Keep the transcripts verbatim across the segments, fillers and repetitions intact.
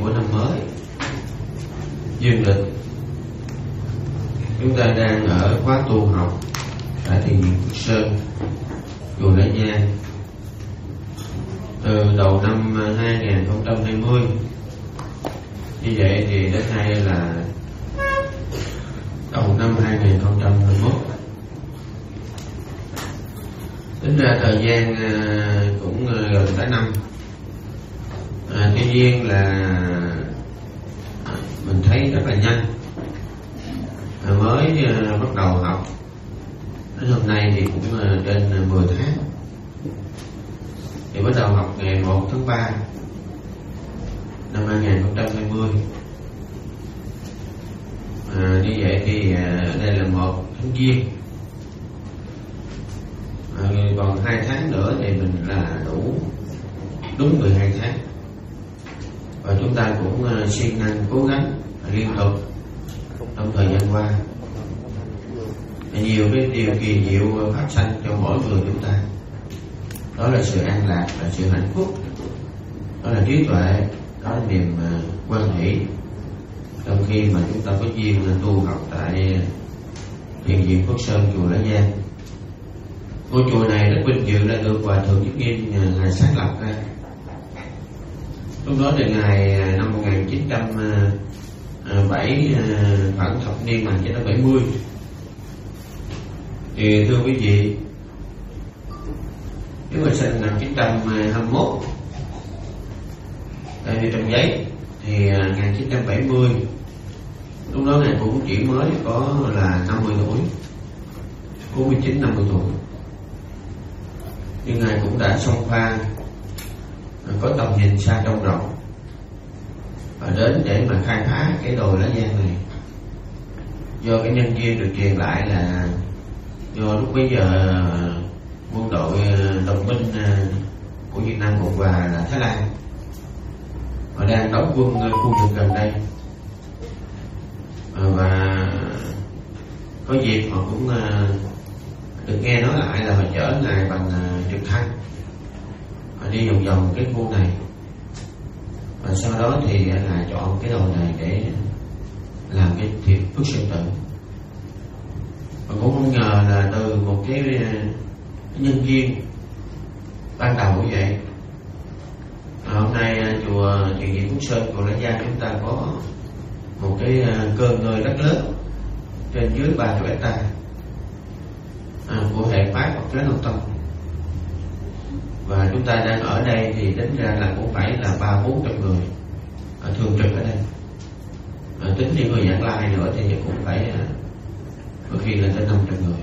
của năm mới dương lịch. Chúng ta đang ở khóa tu học tại Thiền viện Phước Sơn, chùa Lễ Giang. Từ đầu năm hai không hai không, như vậy thì đến nay là đầu năm hai không hai mốt. Tính ra thời gian cũng gần cả năm. à, Tuy nhiên là mình thấy rất là nhanh. à, Mới bắt đầu học đến hôm nay thì cũng trên mười tháng. Thì bắt đầu học ngày một tháng ba năm hai không hai không. à, Như vậy thì đây là một tháng Giêng. à, Còn hai tháng nữa thì mình là đủ đúng mười hai tháng. Và chúng ta cũng siêng năng cố gắng liên tục trong thời gian qua. Nhiều cái điều kỳ diệu phát sanh cho mỗi người chúng ta. Đó là sự an lạc, là sự hạnh phúc, đó là trí tuệ, đó là niềm quan hỷ. Trong khi mà chúng ta có duyên tu học tại Thiền viện Phước Sơn, chùa Lễ Giang. Ngôi chùa này rất vinh dự đã được Hòa Thượng Nhất Nghiêm Ngài sáng lập ra. Lúc đó là ngày năm một nghìn chín trăm bảy, khoảng thập niên một nghìn chín trăm bảy mươi. Thì thưa quý vị, nếu mà sinh năm một nghìn chín trăm hai mươi mốt, tại vì trong giấy thì một nghìn chín trăm bảy mươi, lúc đó Ngài cũng chỉ mới có là năm mươi tuổi, bốn mươi chín năm mươi tuổi. Nhưng Ngài cũng đã xông pha, có tầm nhìn xa trông rộng, và đến để mà khai phá cái đồi Lá Giang này. Do cái nhân duyên được truyền lại là do lúc bấy giờ quân đội đồng minh của Việt Nam Cộng Hòa là Thái Lan và đang đóng quân khu vực gần đây, và có dịp họ cũng được nghe nói lại là họ chở Ngài bằng trực thăng và đi vòng vòng cái khu này. Và sau đó thì là chọn cái đồi này để làm cái thiệt Phước Sơn Tự. Và cũng không ngờ là từ một cái nhân duyên ban đầu như vậy, à, hôm nay chùa Thiền viện Phước Sơn, chùa Lễ Giang chúng ta có một cái cơ ngơi rất lớn trên dưới ba trăm hectare à, của hệ phái Phật giáo Nam Tông. Và chúng ta đang ở đây thì tính ra là cũng phải là ba bốn trăm người à, thường trực ở đây. à, Tính những người giảng lai nữa thì cũng phải có khi là tới năm trăm người.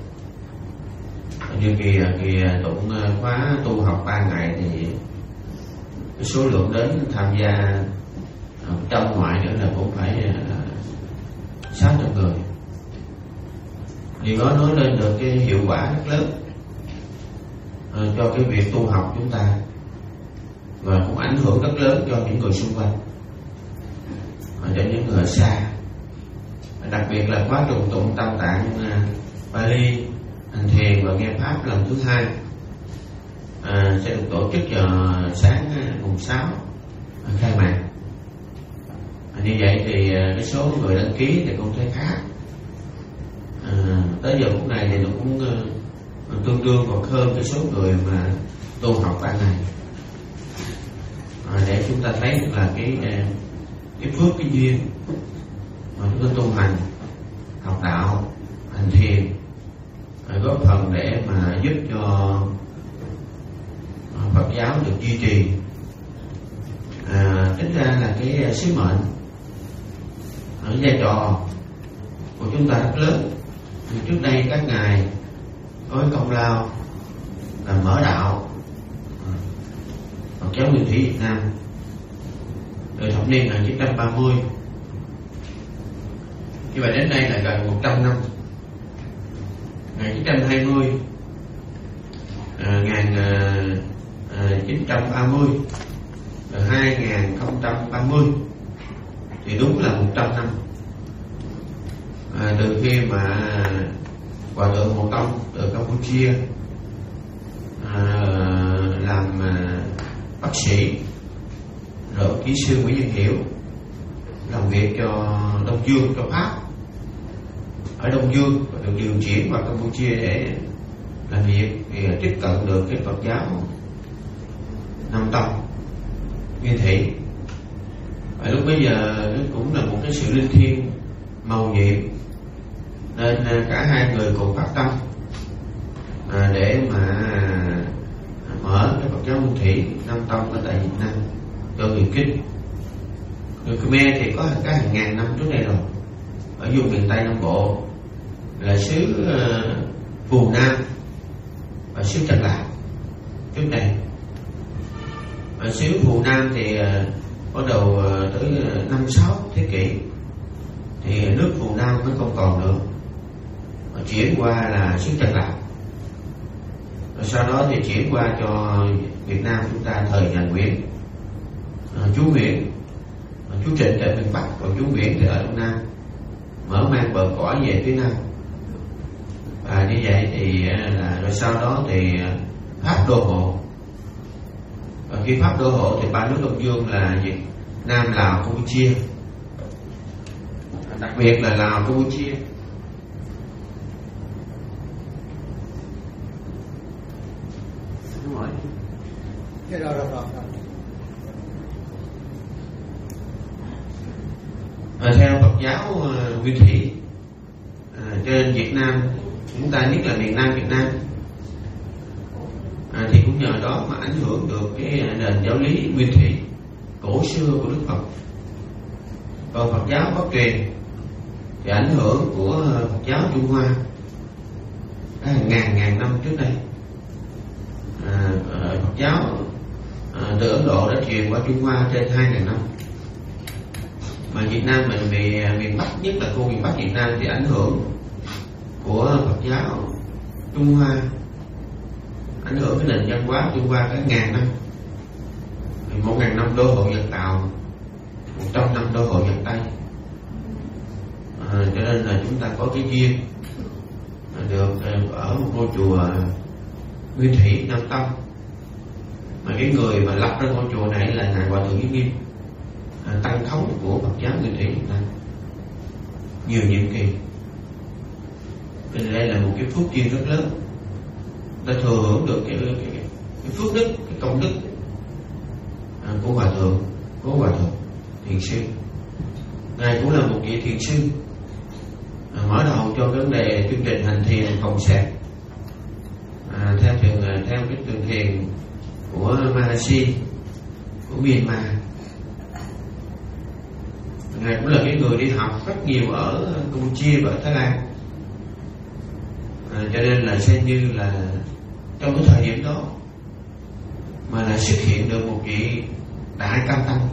Như kỳ kỳ tụng khóa tu học ba ngày thì cái số lượng đến tham gia trong ngoại nữa là cũng phải sáu trăm người. Điều đó nói lên được cái hiệu quả rất lớn à, cho cái việc tu học chúng ta, và cũng ảnh hưởng rất lớn cho những người xung quanh, à, cho những người ở xa. Đặc biệt là khóa trùng tụng Tam Tạng Bali, hành thiền và nghe pháp lần thứ hai à, sẽ được tổ chức vào sáng mùng sáu khai mạc. à, Như vậy thì cái số người đăng ký thì cũng thấy khá. à, Tới giờ phút này thì nó cũng uh, tương đương còn hơn cái số người mà tu học ban này. à, Để chúng ta thấy là cái cái phước, cái duyên mà chúng ta tu hành, học đạo, hành thiền góp phần để mà giúp cho Phật giáo được duy trì. à, Tính ra là cái sứ mệnh, cái vai trò của chúng ta rất lớn. Trước đây các ngài có công lao là mở đạo Phật giáo Nguyên Thủy Việt Nam từ thập niên một nghìn chín trăm ba mươi. Như vậy đến nay là gần một trăm năm. một nghìn chín trăm hai mươi, à, một nghìn chín trăm ba mươi, rồi hai nghìn không trăm ba mươi thì đúng là một trăm năm. à, Từ khi mà Hòa Thượng Hồ Tông từ Campuchia à, làm à, bác sĩ, rồi kỹ sư Nguyễn Văn Hiểu làm việc cho Đông Dương, cho Pháp ở Đông Dương, và được điều chuyển vào Campuchia để làm việc, thì tiếp cận được cái Phật giáo Nam Tông Nguyên Thủy. Và lúc bây giờ nó cũng là một cái sự linh thiêng mầu nhiệm, nên cả hai người cùng phát tâm à, để mà mở cái Phật giáo Nguyên Thủy Nam Tông ở tại Việt Nam cho người Kinh. Người Khmer thì có cả hàng ngàn năm trước đây rồi, ở vùng miền Tây Nam Bộ là xứ uh, Phù Nam và xứ Trần Lạc trước đây. Ở xứ Phù Nam thì uh, bắt đầu uh, tới uh, năm sáu thế kỷ thì nước Phù Nam mới không còn nữa, và chuyển qua là xứ Trần Lạc. Rồi sau đó thì chuyển qua cho Việt Nam chúng ta thời nhà Nguyễn, à, chú Nguyễn, à, chú Trịnh tại miền Bắc, còn chú Nguyễn thì ở Đông Nam, mở mang bờ cõi về phía Nam. Và như vậy thì là rồi sau đó thì Pháp đô hộ, và khi Pháp đô hộ thì ba nước Đông Dương là Việt Nam, Lào, Campuchia, đặc biệt là Lào, Campuchia. Rồi, rồi, rồi, rồi. À, theo Phật giáo uh, Nguyên Thủy, à, cho nên Việt Nam chúng ta, nhất là miền Nam Việt Nam, à, thì cũng nhờ đó mà ảnh hưởng được cái nền giáo lý Nguyên Thủy cổ xưa của Đức Phật. Còn Phật giáo Pháp truyền thì ảnh hưởng của Phật giáo Trung Hoa đã hàng ngàn ngàn năm trước đây. À, Phật giáo à, từ Ấn Độ đã truyền qua Trung Hoa trên hai ngàn năm. Mà Việt Nam mình vì miền Bắc, nhất là khu miền Bắc Việt Nam thì ảnh hưởng của Phật giáo Trung Hoa, ảnh hưởng cái nền văn hóa Trung Hoa cả ngàn năm. Một ngàn năm đô hộ Nhật Tàu, một trăm năm đô hộ Nhật Tây. À, cho nên là chúng ta có cái duyên được ở một ngôi chùa Nguyên Thủy Nam Tông, mà cái người mà lập ra ngôi chùa này là ngài Hòa thượng Nghiêm Nghiêm, à, tăng thống của Phật giáo Nguyên Thủy Việt Nam nhiều nhiệm kỳ. Nên đây là một cái phước duyên rất lớn, ta thừa hưởng được cái, cái, cái, cái phước đức, cái công đức à, của Hòa thượng, của Hòa thượng Thiền Sư. Ngài cũng là một vị thiền sư, à, mở đầu cho vấn đề chương trình hành thiền cộng sẹt, à, theo thường theo cái trường thiền của Mahasi của Myanmar. Ngài cũng là cái người đi học rất nhiều ở Campuchia và ở Thái Lan, à, cho nên là xem như là trong cái thời điểm đó mà là xuất hiện được một vị đại cao tăng.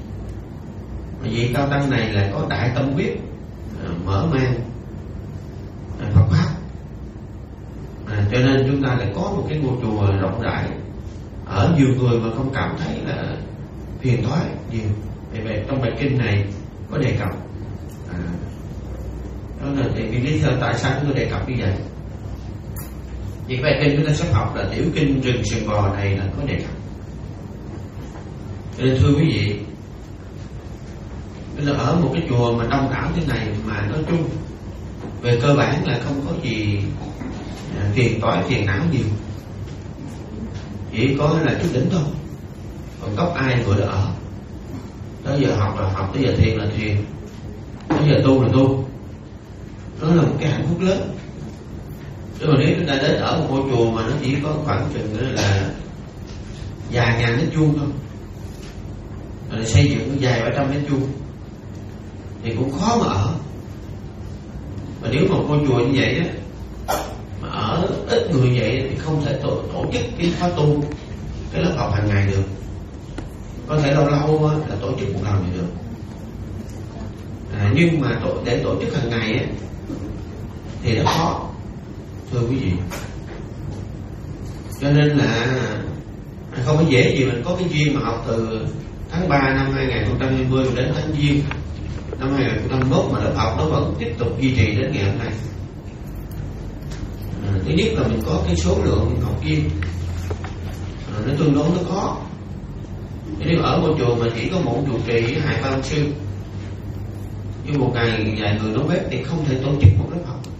Vị cao tăng này là có đại tâm quyết, à, mở mang à, Phật pháp, à, cho nên chúng ta lại có một cái ngôi chùa rộng rãi, ở nhiều người mà không cảm thấy là phiền toái nhiều. Vì vậy trong bài kinh này có đề cập, à, đó là thì cái lý do tại sao chúng tôi đề cập như vậy. Vì bài kinh chúng ta sắp học là tiểu kinh rừng sườn bò này là có đề cập. Cho nên thưa quý vị, là ở một cái chùa mà đông đảo thế này mà nói chung về cơ bản là không có gì phiền toái phiền não nhiều, chỉ có là chút đỉnh thôi. Còn gốc ai người đó ở, tới giờ học là học, tới giờ thiền là thiền, tới giờ tu là tu. Đó là một cái hạnh phúc lớn. Chứ mà nếu chúng ta đến ở một ngôi chùa mà nó chỉ có khoảng chừng nữa là vài ngàn mét vuông thôi, rồi xây dựng dài ba trăm mét vuông thì cũng khó mà ở. Mà nếu một ngôi chùa như vậy á, mà ở ít người vậy thì không thể tổ, tổ chức cái khóa tu, cái lớp học hàng ngày được. Có thể lâu lâu là tổ chức một lần thì được, à, nhưng mà tổ, để tổ chức hàng ngày á, thì nó khó, thưa quý vị. Cho nên là không có dễ gì mình có cái duyên mà học từ tháng ba năm hai nghìn không trăm hai mươi đến tháng Giêng năm hai nghìn không trăm hai mươi mốt mà lớp học nó vẫn tiếp tục duy trì đến ngày hôm nay. À, thứ nhất là mình có cái số lượng học viên à, nó tương đối nó khó, Nếu ở một chùa mà chỉ có một trụ trì với hai ba ông sư, nhưng một ngày vài người nấu bếp thì không thể tổ chức một lớp học.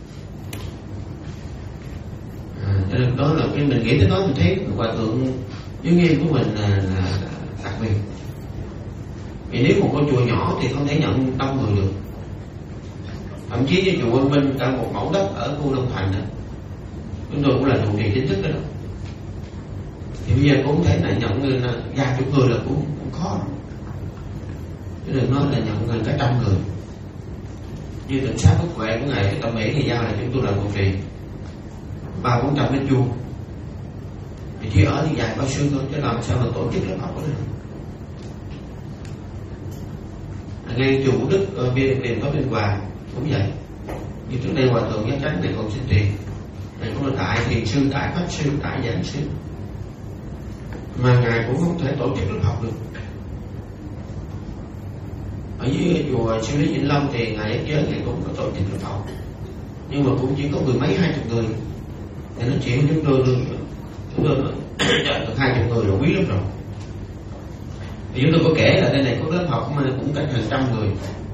À, cho nên đó là cái mình nghĩ tới đó mình thấy hòa thượng giới nghiêm của mình là, là đặc biệt. Vì nếu một ngôi chùa nhỏ thì không thể nhận đông người được. Thậm chí như chùa Quang Minh cả một mẫu đất ở khu Long Thành đó, chúng tôi cũng là trụ trì chính thức đó, thì bây giờ cũng thể lại nhận vài chục người là cũng, cũng khó. Chứ đừng nói là nhận gần cả trăm người. Như tỉnh xá Phước Huệ của ngài Tâm Mỹ thì giao là chúng tôi là trụ trì ba bốn trăm mét vuông, thì chỉ ở thì vài bao sư thôi, chứ làm sao mà tổ chức lớp học đó được. Ngay chùa Vũ Đức ở bên tiền có bên Hòa cũng vậy. Như trước đây hòa thượng Giác Chánh này còn xin tiền, này cũng là đại thiền sư, đại pháp sư, đại giảng sư, mà ngài cũng không thể tổ chức lớp học được. Ở dưới chùa Sư Lý Vĩnh Long thì ngài Giác Giới này cũng có tổ chức lớp học, nhưng mà cũng chỉ có mười mấy hai chục người, thì nó chỉ chúng tôi lương chúng tôi được hai chục người là quý lắm rồi. Thì chúng tôi có kể là đây này có lớp học mà cũng cả hàng trăm người,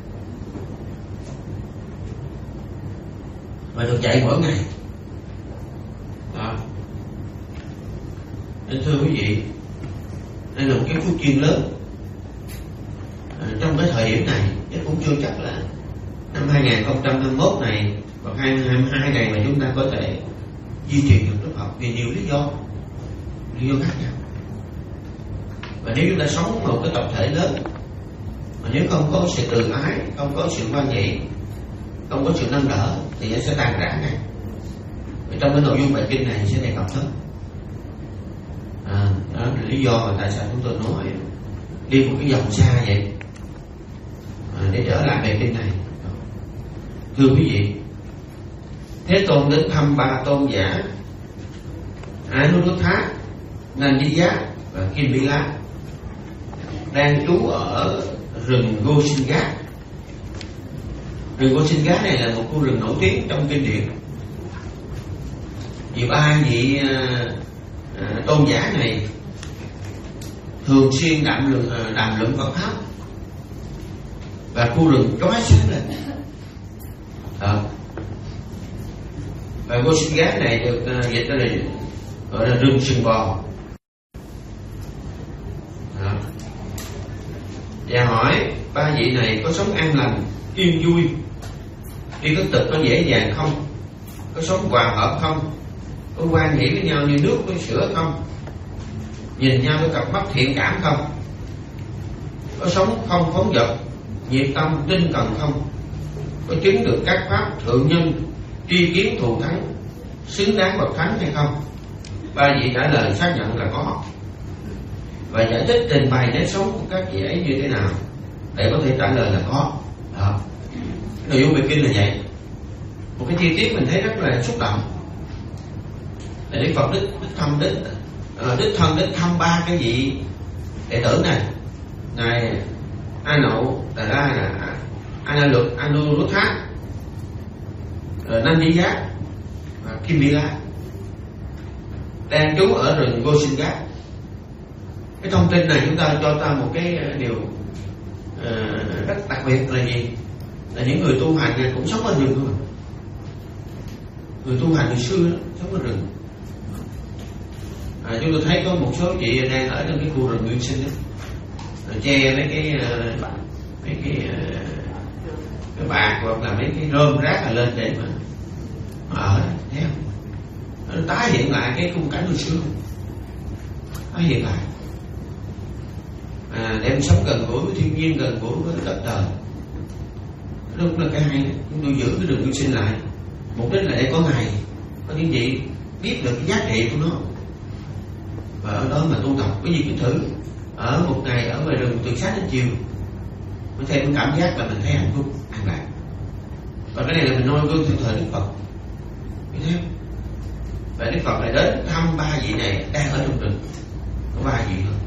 và được dạy mỗi ngày. Đó. Nên thưa quý vị, đây là một cái phước duyên lớn. À, trong cái thời điểm này, chứ cũng chưa chắc là năm hai không hai mốt này hoặc hai không hai hai này mà chúng ta có thể duy trì được lớp học vì nhiều lý do, lý do khác nhau. Và nếu chúng ta sống một cái tập thể lớn, mà nếu không có sự từ ái, không có sự quan nhị, không có sự nâng đỡ thì nó sẽ tan rã ngay. Và trong cái nội dung bài kinh này sẽ đề cập tới. À, đó là lý do mà tại sao chúng tôi nói đi một cái dòng xa vậy, à, để trở lại bài kinh này. Thưa quý vị, Thế Tôn đến thăm ba tôn giả Anuruddha, Nandiyat và Kimbila đang trú ở rừng Gosingat. Rừng Gosingat này là một khu rừng nổi tiếng trong kinh điển. Vì ba vị à, à, tôn giả này thường xuyên đàm luận à, đàm luận Phật pháp, và khu rừng chói sáng lên. À. Và Gosingat này được à, dịch ra là gọi là rừng sừng bò. À. Và hỏi ba vị này có sống an lành, yên vui, đi cất tịch có dễ dàng không, có sống hòa hợp không, có quan hệ với nhau như nước với sữa không, nhìn nhau với cặp mắt thiện cảm không, có sống không phóng dật, nhiệt tâm tinh cần không, có chứng được các pháp thượng nhân, tri kiến thù thắng, xứng đáng bậc thánh hay không. Ba vị trả lời xác nhận là có, và giải thích trình bày nếp sống của các vị ấy như thế nào để có thể trả lời là có. Đó. Nội dung bài kinh là vậy. Một cái chi tiết mình thấy rất là xúc động là Đức Phật đích, đích thăm đích uh, đích thân đích thăm ba cái vị đệ tử này, ngài Anu Đà La là Analut Anuruddha, Nandiyat và Kimbila đang trú ở rừng Gosingat. Cái thông tin này chúng ta cho ta một cái điều uh, rất đặc biệt là gì? Là những người tu hành này cũng sống ở rừng thôi. Người tu hành ngày xưa đó, sống ở rừng. À, chúng tôi thấy có một số chị đang ở trong cái khu rừng nguyên sinh đó, rồi che mấy cái uh, mấy cái uh, cái bạc hoặc là mấy cái rơm rác là lên để mà, mà ở, thấy không? Nó tái hiện lại cái khung cảnh hồi xưa, tái hiện lại. À, đem sống gần gũi với thiên nhiên, gần gũi với đất trời. Đó cũng là cái hay. Chúng tôi giữ cái đường nguyên sinh lại, mục đích là để có ngày có những gì biết được cái giá trị của nó, và ở đó mà tu tập. Cái gì cứ thử ở một ngày ở ngoài rừng từ sáng đến chiều, mới thêm cái cảm giác là mình thấy hạnh phúc, an lạc. Và cái này là mình noi gương theo thời Đức Phật, biết không? Và Đức Phật lại đến thăm ba vị này đang ở trong rừng, có ba vị thôi.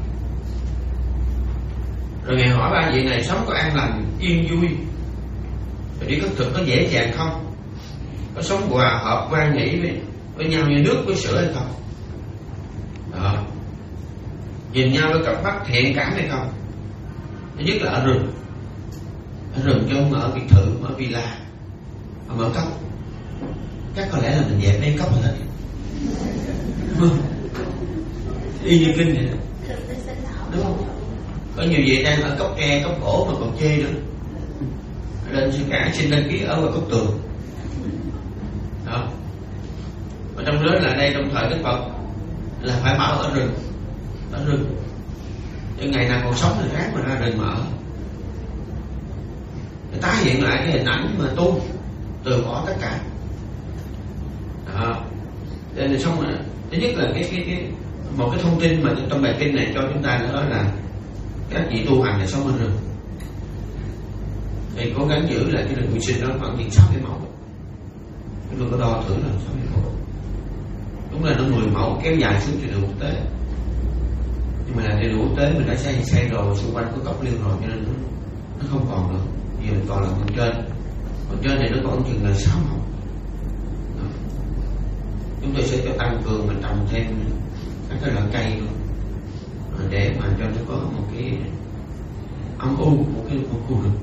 Rồi Ngài hỏi ba vị này sống có an lành, yên vui, rồi đi cất thực có dễ dàng không, có sống hòa hợp quan nghĩ với, với nhau như nước với sữa hay không. Đó. nhìn nhau với cặp mắt thiện cảm hay không. Thứ nhất là ở rừng, ở rừng chứ không ở biệt thự, ở villa, mà ở cốc. Chắc có lẽ là mình dẹp mấy cốc rồi. Y như kinh vậy, đúng không? Có nhiều vị đang ở cốc tre, cốc gỗ mà còn chê nữa, lên xin cả xin đăng ký ở ngoài cốc tường đó. Và trong đó là đây trong thời Đức Phật là phải bảo ở rừng, ở rừng. Chứ ngày nào còn sống thì ráng mà ra rừng mà ở, để tái hiện lại cái hình ảnh mà tu từ bỏ tất cả đó. Nên là xong rồi. Thứ nhất là cái, cái, cái một cái thông tin mà trong bài kinh này cho chúng ta nữa là các vị tu hành là sống ở rừng thì cố gắng giữ lại cái rừng nguyên sinh đó khoảng chừng sáu cái mẫu. Chúng tôi có đo thử là sáu cái mẫu, đúng là nó mười mẫu kéo dài xuống trên đường quốc tế. Nhưng mà là trên đường quốc tế mình đã xây xây rồi, xung quanh có cốc liêu rồi cho nên nó, nó không còn nữa. Giờ mình còn là phần trên, phần trên này nó còn chừng là sáu mẫu. Chúng tôi sẽ cho tăng cường mình trồng thêm các cái loại cây nữa, để mà cho nó có một cái âm u, một cái một khu rừng.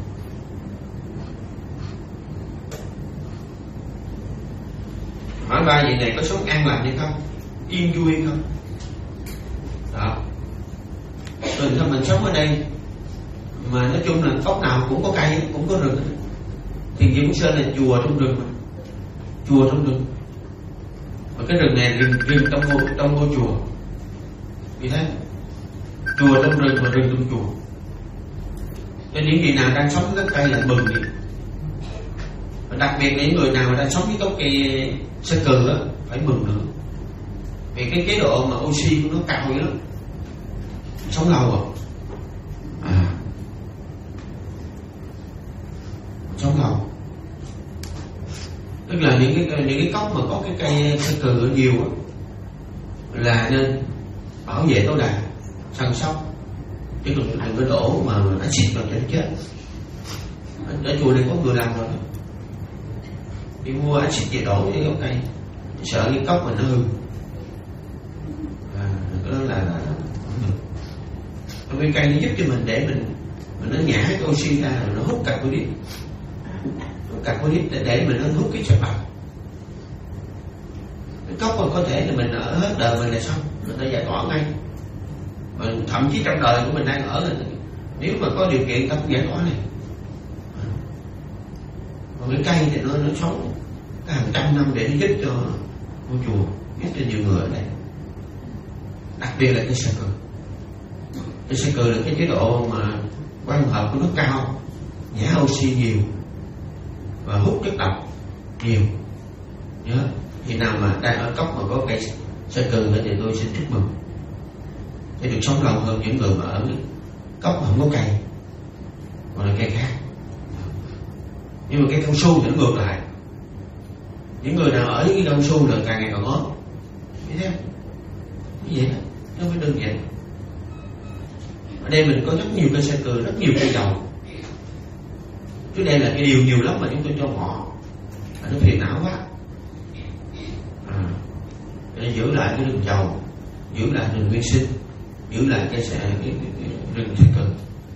Hỏi ba vị này có sống an lành hay không, yên vui hay không đó. Rồi sao mình sống ở đây mà nói chung là góc nào cũng có cây, cũng có rừng. Thiền Viện Phúc Sơn là chùa trong rừng mà. Chùa trong rừng. Và cái rừng này rừng, rừng trong ngôi, trong ngôi chùa. Vì thế chùa trong rừng và rừng trong chùa. Cho những người nào đang sống với gốc cây là mừng đi. Và đặc biệt là những người nào mà đang sống với gốc cây sơ cừ á, phải mừng nữa. Vì cái chế độ mà oxy của nó cao vậy lắm, sống lâu rồi à, sống lâu. Tức là những cái những cái cốc mà có cái cây sơ cừ nhiều á là nên bảo vệ tối đa, săn sóc, chứ đừng đừng có đổ mà nó xịt vào cho nó chết. Ở chùa này có người làm rồi đó, đi mua axit về đổ cái gốc cây, sợ cái cốc mà nó hư. À, đó là, là cái cây nó giúp cho mình để mình mình nó nhả cái oxy ra, rồi nó hút carbonic, hút carbonic để, để mình nó hút cái chất độc. Cái cốc mà có thể là mình ở hết đời mình là xong, người ta giải tỏa ngay. Và thậm chí trong đời của mình đang ở là nếu mà có điều kiện ta cũng giải tỏa này. Còn cái cây thì nó nó sống cả hàng trăm năm để nó giúp cho ngôi chùa, giúp cho nhiều người ở đây. Đặc biệt là cái sơ cừ. Cái sơ cừ là cái chế độ mà quang hợp của nó cao, nhả oxy nhiều và hút chất độc nhiều. Nhớ, thì nào mà đang ở cốc mà có cây sơ cừ thì tôi xin chúc mừng, để được sống lâu hơn những người mà ở cốc mà không có cây, còn là cây khác. Nhưng mà cây cao su thì nó ngược lại, những người nào ở cái cao su là càng ngày càng ốm. Thấy thế? Như vậy đó, nó mới đơn giản. Ở đây mình có rất nhiều cây sơ cừ, rất nhiều cây dầu. Trước đây là cái điều nhiều lắm mà chúng tôi cho bỏ, nó phiền não quá. À, để giữ lại cái rừng dầu, giữ lại rừng nguyên sinh, giữ lại cái, cái, cái, cái, cái rừng sơ cừ.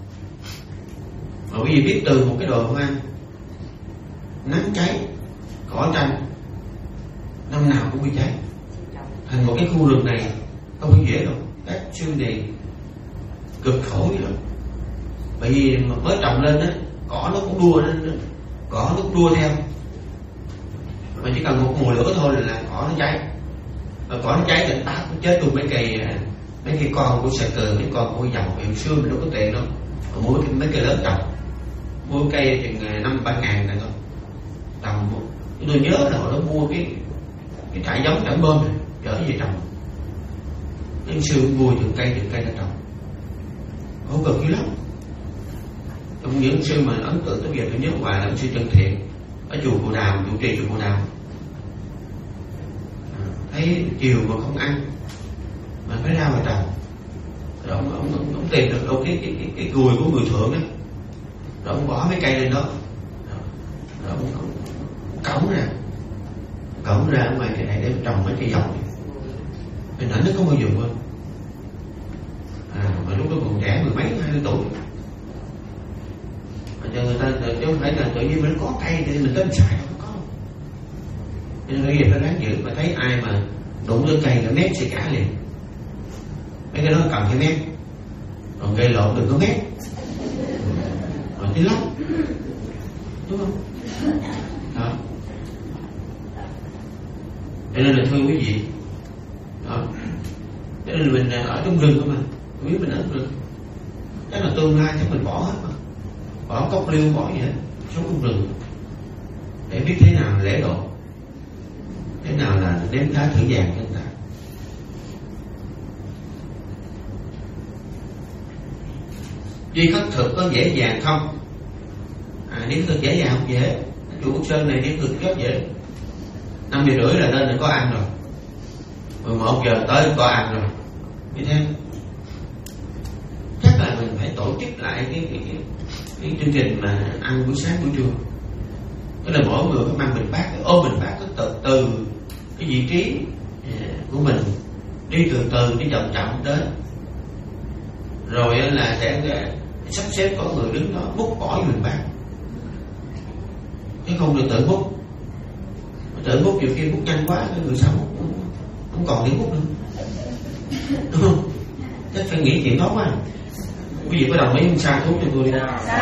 Mà quý vị biết từ một cái đồi hoang nắng cháy, cỏ tranh, năm nào cũng bị cháy, thành một cái khu rừng này không có dễ đâu. Các xương này cực khổ vậy rồi. Bởi vì mà mới trồng lên á, cỏ nó cũng đua lên, cỏ nó cũng đua theo. Mà chỉ cần một mùa lửa thôi là, là cỏ nó cháy. Và cỏ nó cháy thì tát nó chết luôn mấy cây mấy cây con của sơ cừ, mấy con của dầu. Vì xưa mình đâu có tiền đâu, mua mấy cây lớn trồng, mua cây chừng năm ba ngàn này thôi trồng. Tôi nhớ là họ đã mua cái cái trại giống trảng bơm này chở về trồng. Những xưa mua từng cây từng cây ra trồng, không cực dữ lắm. Trong những sư mà ấn tượng tới giờ tôi nhớ hoài là ông sư Trân Thiện ở chùa Bồ Đàm, chủ trì chùa Bồ Đàm. À, thấy chiều mà không ăn mà phải ra ngoài trồng, rồi ông ông, ông, ông tìm được đâu cái cái cái, cái gùi của người thượng đó, rồi ông bỏ mấy cây lên đó, rồi, rồi ông, ông, ông cõng ra cõng ra ngoài cái này để trồng mấy cây dầu này. Hình ảnh nó không bao giờ quên. à, mà lúc đó còn trẻ mười mấy hai mươi tuổi, mà cho người ta chứ không phải là tự nhiên mình có cây thì mình tính xài không có. Nên doanh nghiệp nó đáng giữ, mà thấy ai mà đụng lên cây là mét sẽ cả liền. Mấy cái đó cầm cái mét, còn gây lộn đừng có mét, rồi tí lắm, đúng không? Đó. Cho nên là thưa quý vị, đó. Cho nên là mình ở trong rừng không mà, quý mình ở trong rừng, chắc là tương lai chắc mình bỏ hết mà, bỏ cốc liêu bỏ gì hết, sống trong rừng để biết thế nào là lễ độ, thế nào là nếm đá thử vàng cho người ta. Đi khất thực có dễ dàng không? À, đi khất thực dễ dàng không? Dễ. Chùa Bút Sơn này đi khất thực rất dễ. Năm giờ rưỡi là lên là có ăn rồi, mười một giờ tới có ăn rồi, như thế. Chắc là mình phải tổ chức lại cái cái, cái, cái chương trình mà ăn buổi sáng buổi trưa. Tức là mỗi người phải mang bình bát, ôm bình bát từ từ cái vị trí của mình, đi từ từ, đi chậm chậm đến, rồi là sẽ sắp xếp có người đứng đó múc bỏ bình bát, chứ không được tự múc. Tự múc nhiều khi múc nhanh quá, cái người sau múc không còn đi múc nữa, đúng không? Chắc phải nghĩ chuyện đó quá. Quý vị có đồng ý không? Sa thú cho tôi đi.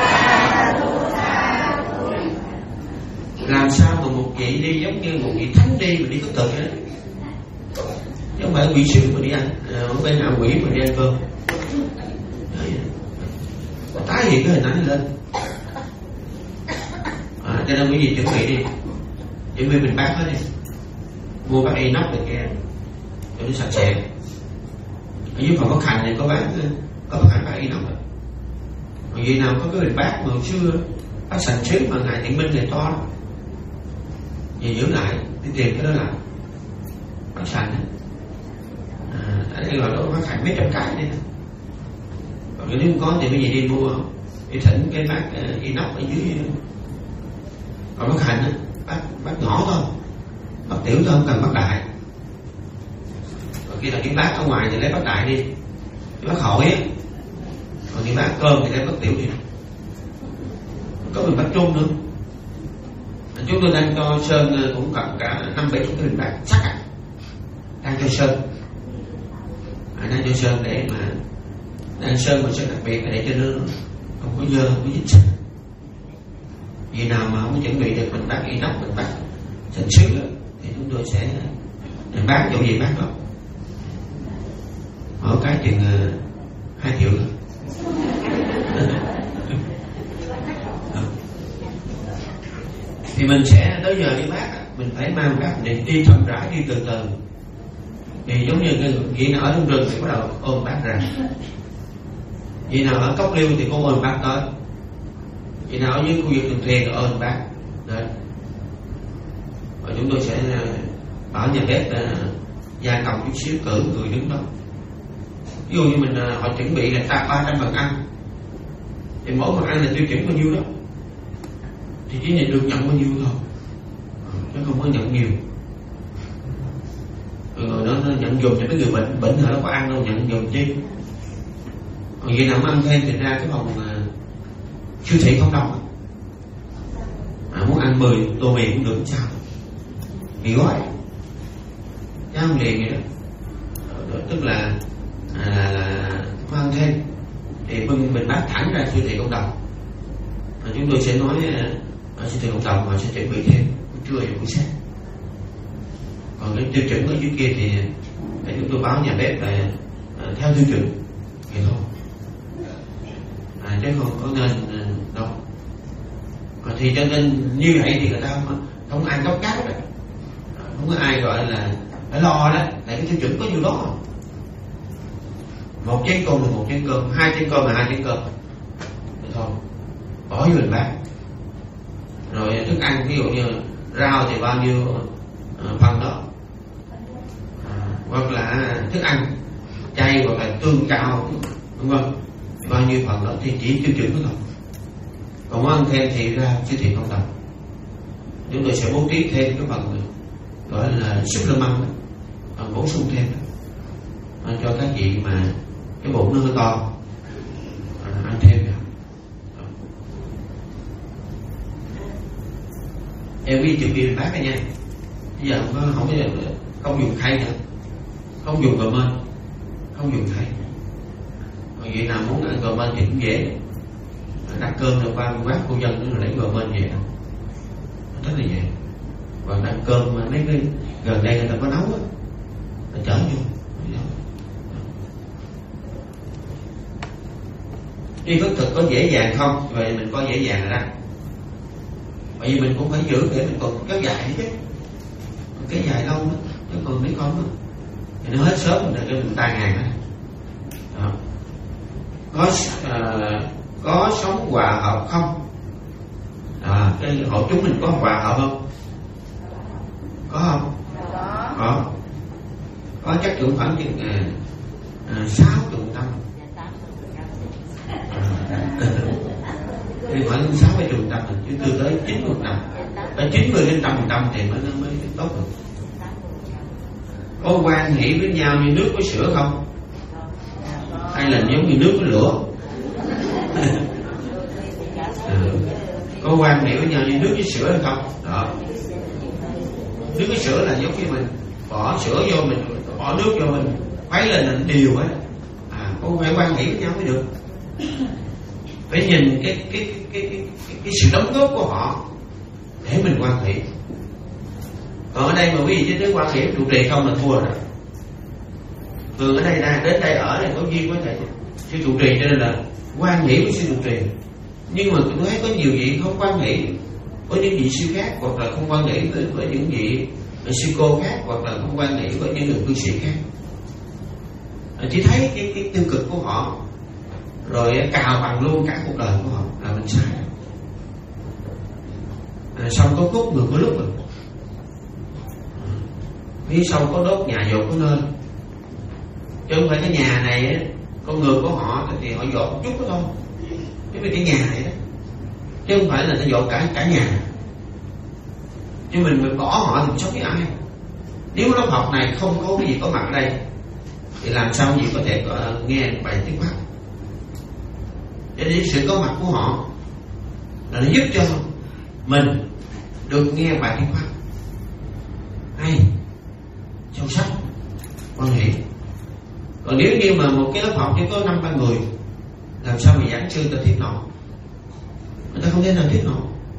Làm sao mà một vị đi giống như một vị thánh đi mà đi khất thực đó, chứ không phải quỷ sứ mà đi ăn, không phải hạ quỷ mà đi ăn cơm. Có tái hiện cái hình ảnh lên. À, cho nên quý vị chuẩn bị đi, chuẩn bị mình bát hết đi, mua bát inox được kia cho nó sạch sẽ. Ở dưới phòng có khành này có bán, có bán bát inox rồi. Còn gì nào có cái bình bát mà hồi xưa bát sành xứ mà ngài Thiện Minh này to lắm, về giữ lại đi tìm cái đó làm bát sành. À, ở đây gọi đó bát sành mấy trăm cái đi. Còn nếu không có thì bây giờ đi mua, đi thỉnh cái bát uh, inox ở dưới. Còn bát hành á, bát, bát nhỏ thôi, bát tiểu thôi, không cần bát đại. Còn khi là cái bát ở ngoài thì lấy bát đại đi, cái bát hội á. Còn cái bát cơm thì lấy bát tiểu đi. Có bình bát trung nữa. Chúng tôi đang cho sơn cũng cần cả năm bảy cái bình bát sắc à. Đang cho sơn, à, đang cho sơn để mà đang sơn một sơn đặc biệt để cho nó không có dơ, không có dính sắc. Vì nào mà không chuẩn bị được mình bác inox, mình bác sành sứ thì chúng tôi sẽ bán chỗ gì bán đó, mỗi cái chừng uh, hai triệu thôi. Thì mình sẽ tới giờ đi bác, mình phải mang bác để đi chậm rãi, đi từ từ. Thì giống như cái vị nào ở trong rừng thì bắt đầu ôm bác ra, vị nào ở cốc liêu thì cô ôm bác tới, vị nào ở dưới khu vực thường thuyền ôm bác đấy. Và chúng tôi sẽ bảo nhà bếp gia cộng chút xíu, cử người đứng đó. Ví dụ như mình họ chuẩn bị là ta ba trăm phần ăn, thì mỗi phần ăn là tiêu chuẩn bao nhiêu đó, thì chỉ nhận được nhận bao nhiêu thôi, chứ không có nhận nhiều. Rồi nó, nó nhận dùng cho mấy người bệnh, bệnh họ đâu có ăn đâu, nhận dùng chi. Còn vậy nào mà ăn thêm thì ra cái phòng uh, siêu thị không đồng, à, muốn ăn mười tô mì cũng được sao, mì gói, chứ không liền vậy đó. Rồi, tức là à, là, là không ăn thêm thì mình, mình bắt thẳng ra siêu thị cộng đồng. À, chúng tôi sẽ nói ở siêu thị cộng đồng họ sẽ chuẩn bị thêm buổi trưa và buổi sáng. Còn cái tiêu chuẩn ở dưới kia thì để chúng tôi báo nhà bếp là à, theo tiêu chuẩn vậy thôi, à, chứ không có nên đâu. À, thì cho nên như vậy thì người ta không, không ăn cốc cát đấy, không có ai gọi là phải lo đó, tại cái tiêu chuẩn có nhiêu đó. Một chén cơm là một chén cơm, hai chén cơm là hai chén cơm vậy thôi, bỏ vô bình bát. Rồi thức ăn ví dụ như rau thì bao nhiêu uh, phần đó, à, hoặc là thức ăn chay hoặc là tương cao, đúng không, bao nhiêu phần đó thì chỉ tiêu chuẩn đó thôi. Còn muốn ăn thêm thì ra siêu thị cộng đồng, chúng tôi sẽ bố trí thêm cái phần gọi là supplement, phần bổ sung thêm đó, cho các vị mà cái bụng nó hơi to, ăn thêm vào. Em ghi chụp ghi bác nha. Bây giờ không có không, có, không dùng khay nữa, không dùng gờ mên, không dùng khay. Còn vậy nào muốn ăn gờ mên thì cũng dễ, đặt cơm được qua quán cô dân nó lấy gờ mên về, rất là dễ. Và đặt cơm mà mấy cái gần đây người ta có nấu á, nó chở vô. Đi phất thực có dễ dàng không? Vậy mình có dễ dàng rồi đó. Bởi vì mình cũng phải giữ để mình còn kéo dài chứ, kéo dài lâu đó, chứ còn mấy con đó thì nó hết sớm để cho mình tai ngàn đó. Có à, có sống hòa hợp không? À, cái hội chúng mình có hòa hợp không? Có không? Có. Có chắc cũng khoảng chừng à, à, sáu phần trăm. Thì khoảng sáu mươi phần trăm chứ từ tới chín phần trăm, tới chín mươi đến trăm phần trăm thì mới mới tốt được. Có quan hệ với nhau như nước với sữa không? Hay là giống như nước với lửa? Ừ. Có quan hệ với nhau như nước với sữa hay không? Đó. Nước với sữa là giống như mình bỏ sữa vô, mình bỏ nước vô, mình khuấy lên là nó đều á. À, có phải quan hệ với nhau mới được. Phải nhìn cái cái cái cái cái, cái sự đóng góp của họ để mình quan hệ. Còn ở đây mà quý vị chứ nếu quan hệ trụ trì không là thua rồi. Thường ở đây ra đến đây ở đây có duyên với thầy sư trụ trì, cho nên là quan hệ với sư trụ trì. Nhưng mà tôi thấy có nhiều vị không quan hệ với những vị sư khác, hoặc là không quan hệ với, với những vị sư cô khác, hoặc là không quan hệ với những người cư sĩ khác. Chỉ thấy cái, cái tiêu cực của họ rồi cào bằng luôn cả cuộc đời của họ là mình sai. À, xong có cốt người có lúc rồi. Phía sau có đốt nhà dột có nơi. Chứ không phải cái nhà này á, con người của họ thì họ dột một chút đó thôi. Chứ vì cái nhà này đó, chứ không phải là nó dột cả cả nhà. Chứ mình mình bỏ họ thì sống với ai? Nếu lớp học này không có cái gì có mặt ở đây thì làm sao gì có thể có, nghe bài tiếng Pháp. Cho nên sự có mặt của họ là nó giúp cho mình được nghe bài tiếng Pháp hay, sâu sắc, quan hệ. Còn nếu như mà một cái lớp học chỉ có năm ba người, làm sao mà giảng sư ta thuyết nổi? Người ta không thể nào thuyết nổi.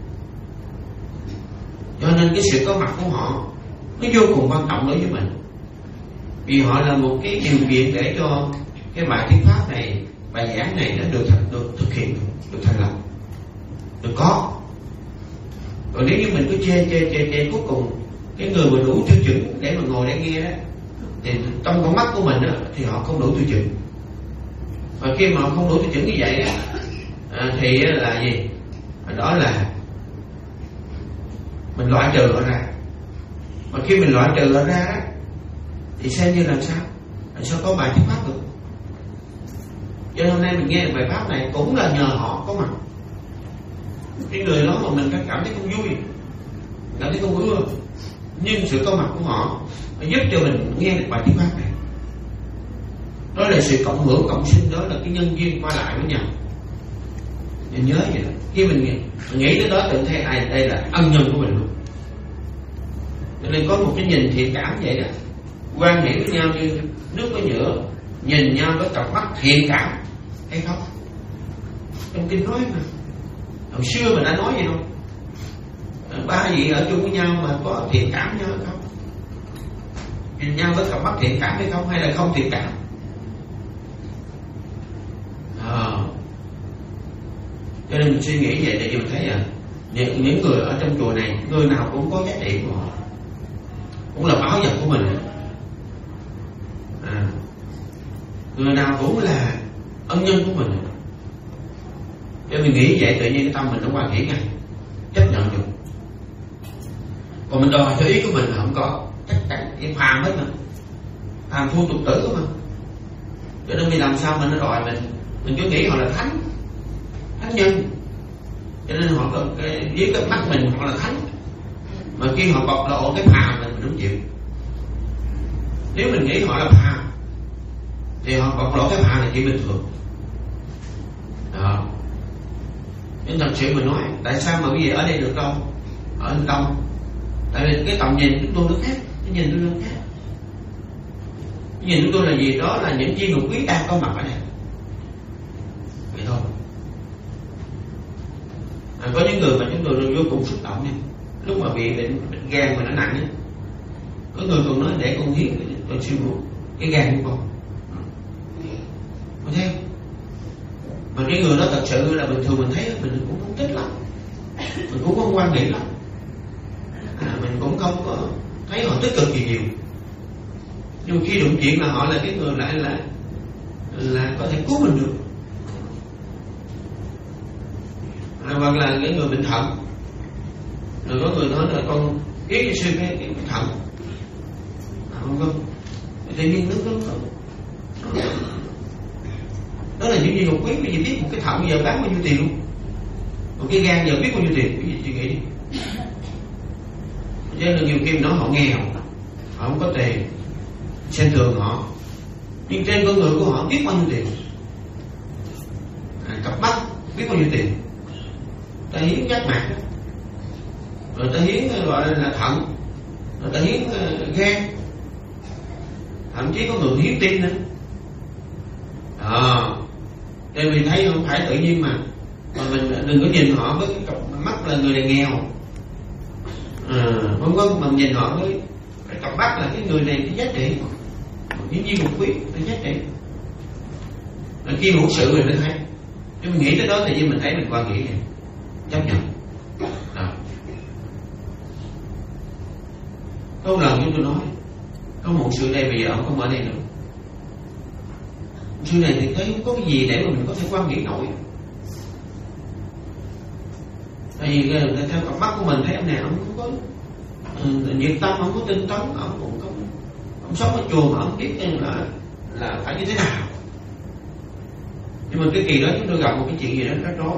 Cho nên cái sự có mặt của họ nó vô cùng quan trọng đối với mình, vì họ là một cái điều kiện để cho cái bài thuyết pháp này, bài giảng này nó được được thực hiện, được thành lập, được có. Còn nếu như mình cứ chê chê chê chê cuối cùng cái người mà đủ tiêu chuẩn để mà ngồi để nghe đó, thì trong con mắt của mình đó, thì họ không đủ tiêu chuẩn. Và khi mà họ không đủ tiêu chuẩn như vậy đó, à, thì là gì? Đó là mình loại trừ họ ra. Mà khi mình loại trừ họ ra đó, thì xem như làm sao? Làm sao có bài thuyết pháp được? Cho nên hôm nay mình nghe bài pháp này cũng là nhờ họ có mặt. Cái người đó mà mình cảm thấy không vui, cảm thấy không ưa, nhưng sự có mặt của họ giúp cho mình nghe được bài thuyết pháp này. Đó là sự cộng hưởng, cộng sinh, đó là cái nhân duyên qua lại với nhau. Mình nhớ vậy đó. Khi mình nghĩ, mình nghĩ tới đó tự thấy ai đây là ân nhân của mình luôn. Cho nên có một cái nhìn thiện cảm vậy đó, quan hệ với nhau như nước với nhựa, nhìn nhau với cặp mắt thiện cảm hay không? Trong kinh nói mà, hồi xưa mình đã nói vậy không? Ba vị ở chung với nhau mà có thiện cảm nhau hay không? Nhìn nhau với cặp mắt thiện cảm hay không, hay là không thiện cảm? À, cho nên mình suy nghĩ vậy để mình thấy là những, những người ở trong chùa này, người nào cũng có giá trị của họ, cũng là bảo vật của mình. À, người nào cũng là ân nhân của mình. Cho mình nghĩ vậy tự nhiên cái tâm mình nó hoàn hỷ ngay, chấp nhận được. Còn mình đòi theo ý của mình là không có, chắc chắn cái phàm hết mà, phàm thu tục tử mà. Cho nên mình làm sao mà nó đòi mình, mình cứ nghĩ họ là thánh, thánh nhân. Cho nên họ có cái, dưới cái mắt mình họ là thánh, mà khi họ bộc lộ cái phàm mình mình không chịu. Nếu mình nghĩ họ là phàm thì họ bộc lộ cái phạ là chuyện bình thường. Đó. Nhưng thật sự mình nói, tại sao mà bây giờ ở đây được đâu, ở Đông? Tại vì cái tầm nhìn chúng tôi nó khác, cái nhìn tôi nó khác. Cái nhìn của tôi là gì? Đó là những viên ngọc quý đang có mặt ở đây. Vậy thôi. À, có những người mà chúng tôi vô cùng xúc động nha. Lúc mà bị bệnh, bệnh gan mà nó nặng nha, có người còn nói để con hiến tôi siêu ruột cái gan của con. Có thấy không? Mà cái người đó thật sự là bình thường mình thấy mình cũng không thích lắm, mình cũng không quan nghĩ lắm, à, mình cũng không có thấy họ tích cực gì nhiều. Nhưng khi đụng chuyện là họ là cái người lại là là có thể cứu mình được, à, hoặc là cái người bệnh thận, rồi có người nói là con yết cho sư cái, cái thận, à, không không, tự nhiên nước nước đó là những gì ngọc quý. Bây giờ biết một cái thận bây giờ bán bao nhiêu tiền luôn, một cái gan giờ biết bao nhiêu tiền, cái gì suy nghĩ đi. Cho nên là nhiều khi nói họ nghèo, họ không có tiền, xem thường họ, nhưng trên con người của họ biết bao nhiêu tiền, à, cặp mắt biết bao nhiêu tiền, ta hiến giác mạc, rồi ta hiến gọi là thận, rồi ta hiến uh, gan, thậm chí có người hiến tim nữa. Đó. Để mình thấy không phải tự nhiên mà mà mình đừng có nhìn họ với cái cặp mắt là người này nghèo, à, không có, mà nhìn họ với cái cặp mắt là cái người này cái giá trị, những viên ngọc quý cái giá trị. Là khi hữu sự rồi mới thấy. Nếu mình nghĩ tới đó thì mình thấy mình quan nghĩ này, chấp nhận. Đó. Có một lần chúng tôi nói, có một sự đây bây giờ ông không ở đây nữa. Sự này thì thấy không có cái gì để mà mình có thể quan nghĩ nổi. Tại vì theo cặp mắt của mình thấy ông này ông không có uh, nhiệt tâm, ông có tinh tấn, ông cũng có, ông sống ở chùa mà ông biết là là phải như thế nào. Nhưng mà cái kỳ đó chúng tôi gặp một cái chuyện gì đó rất rối.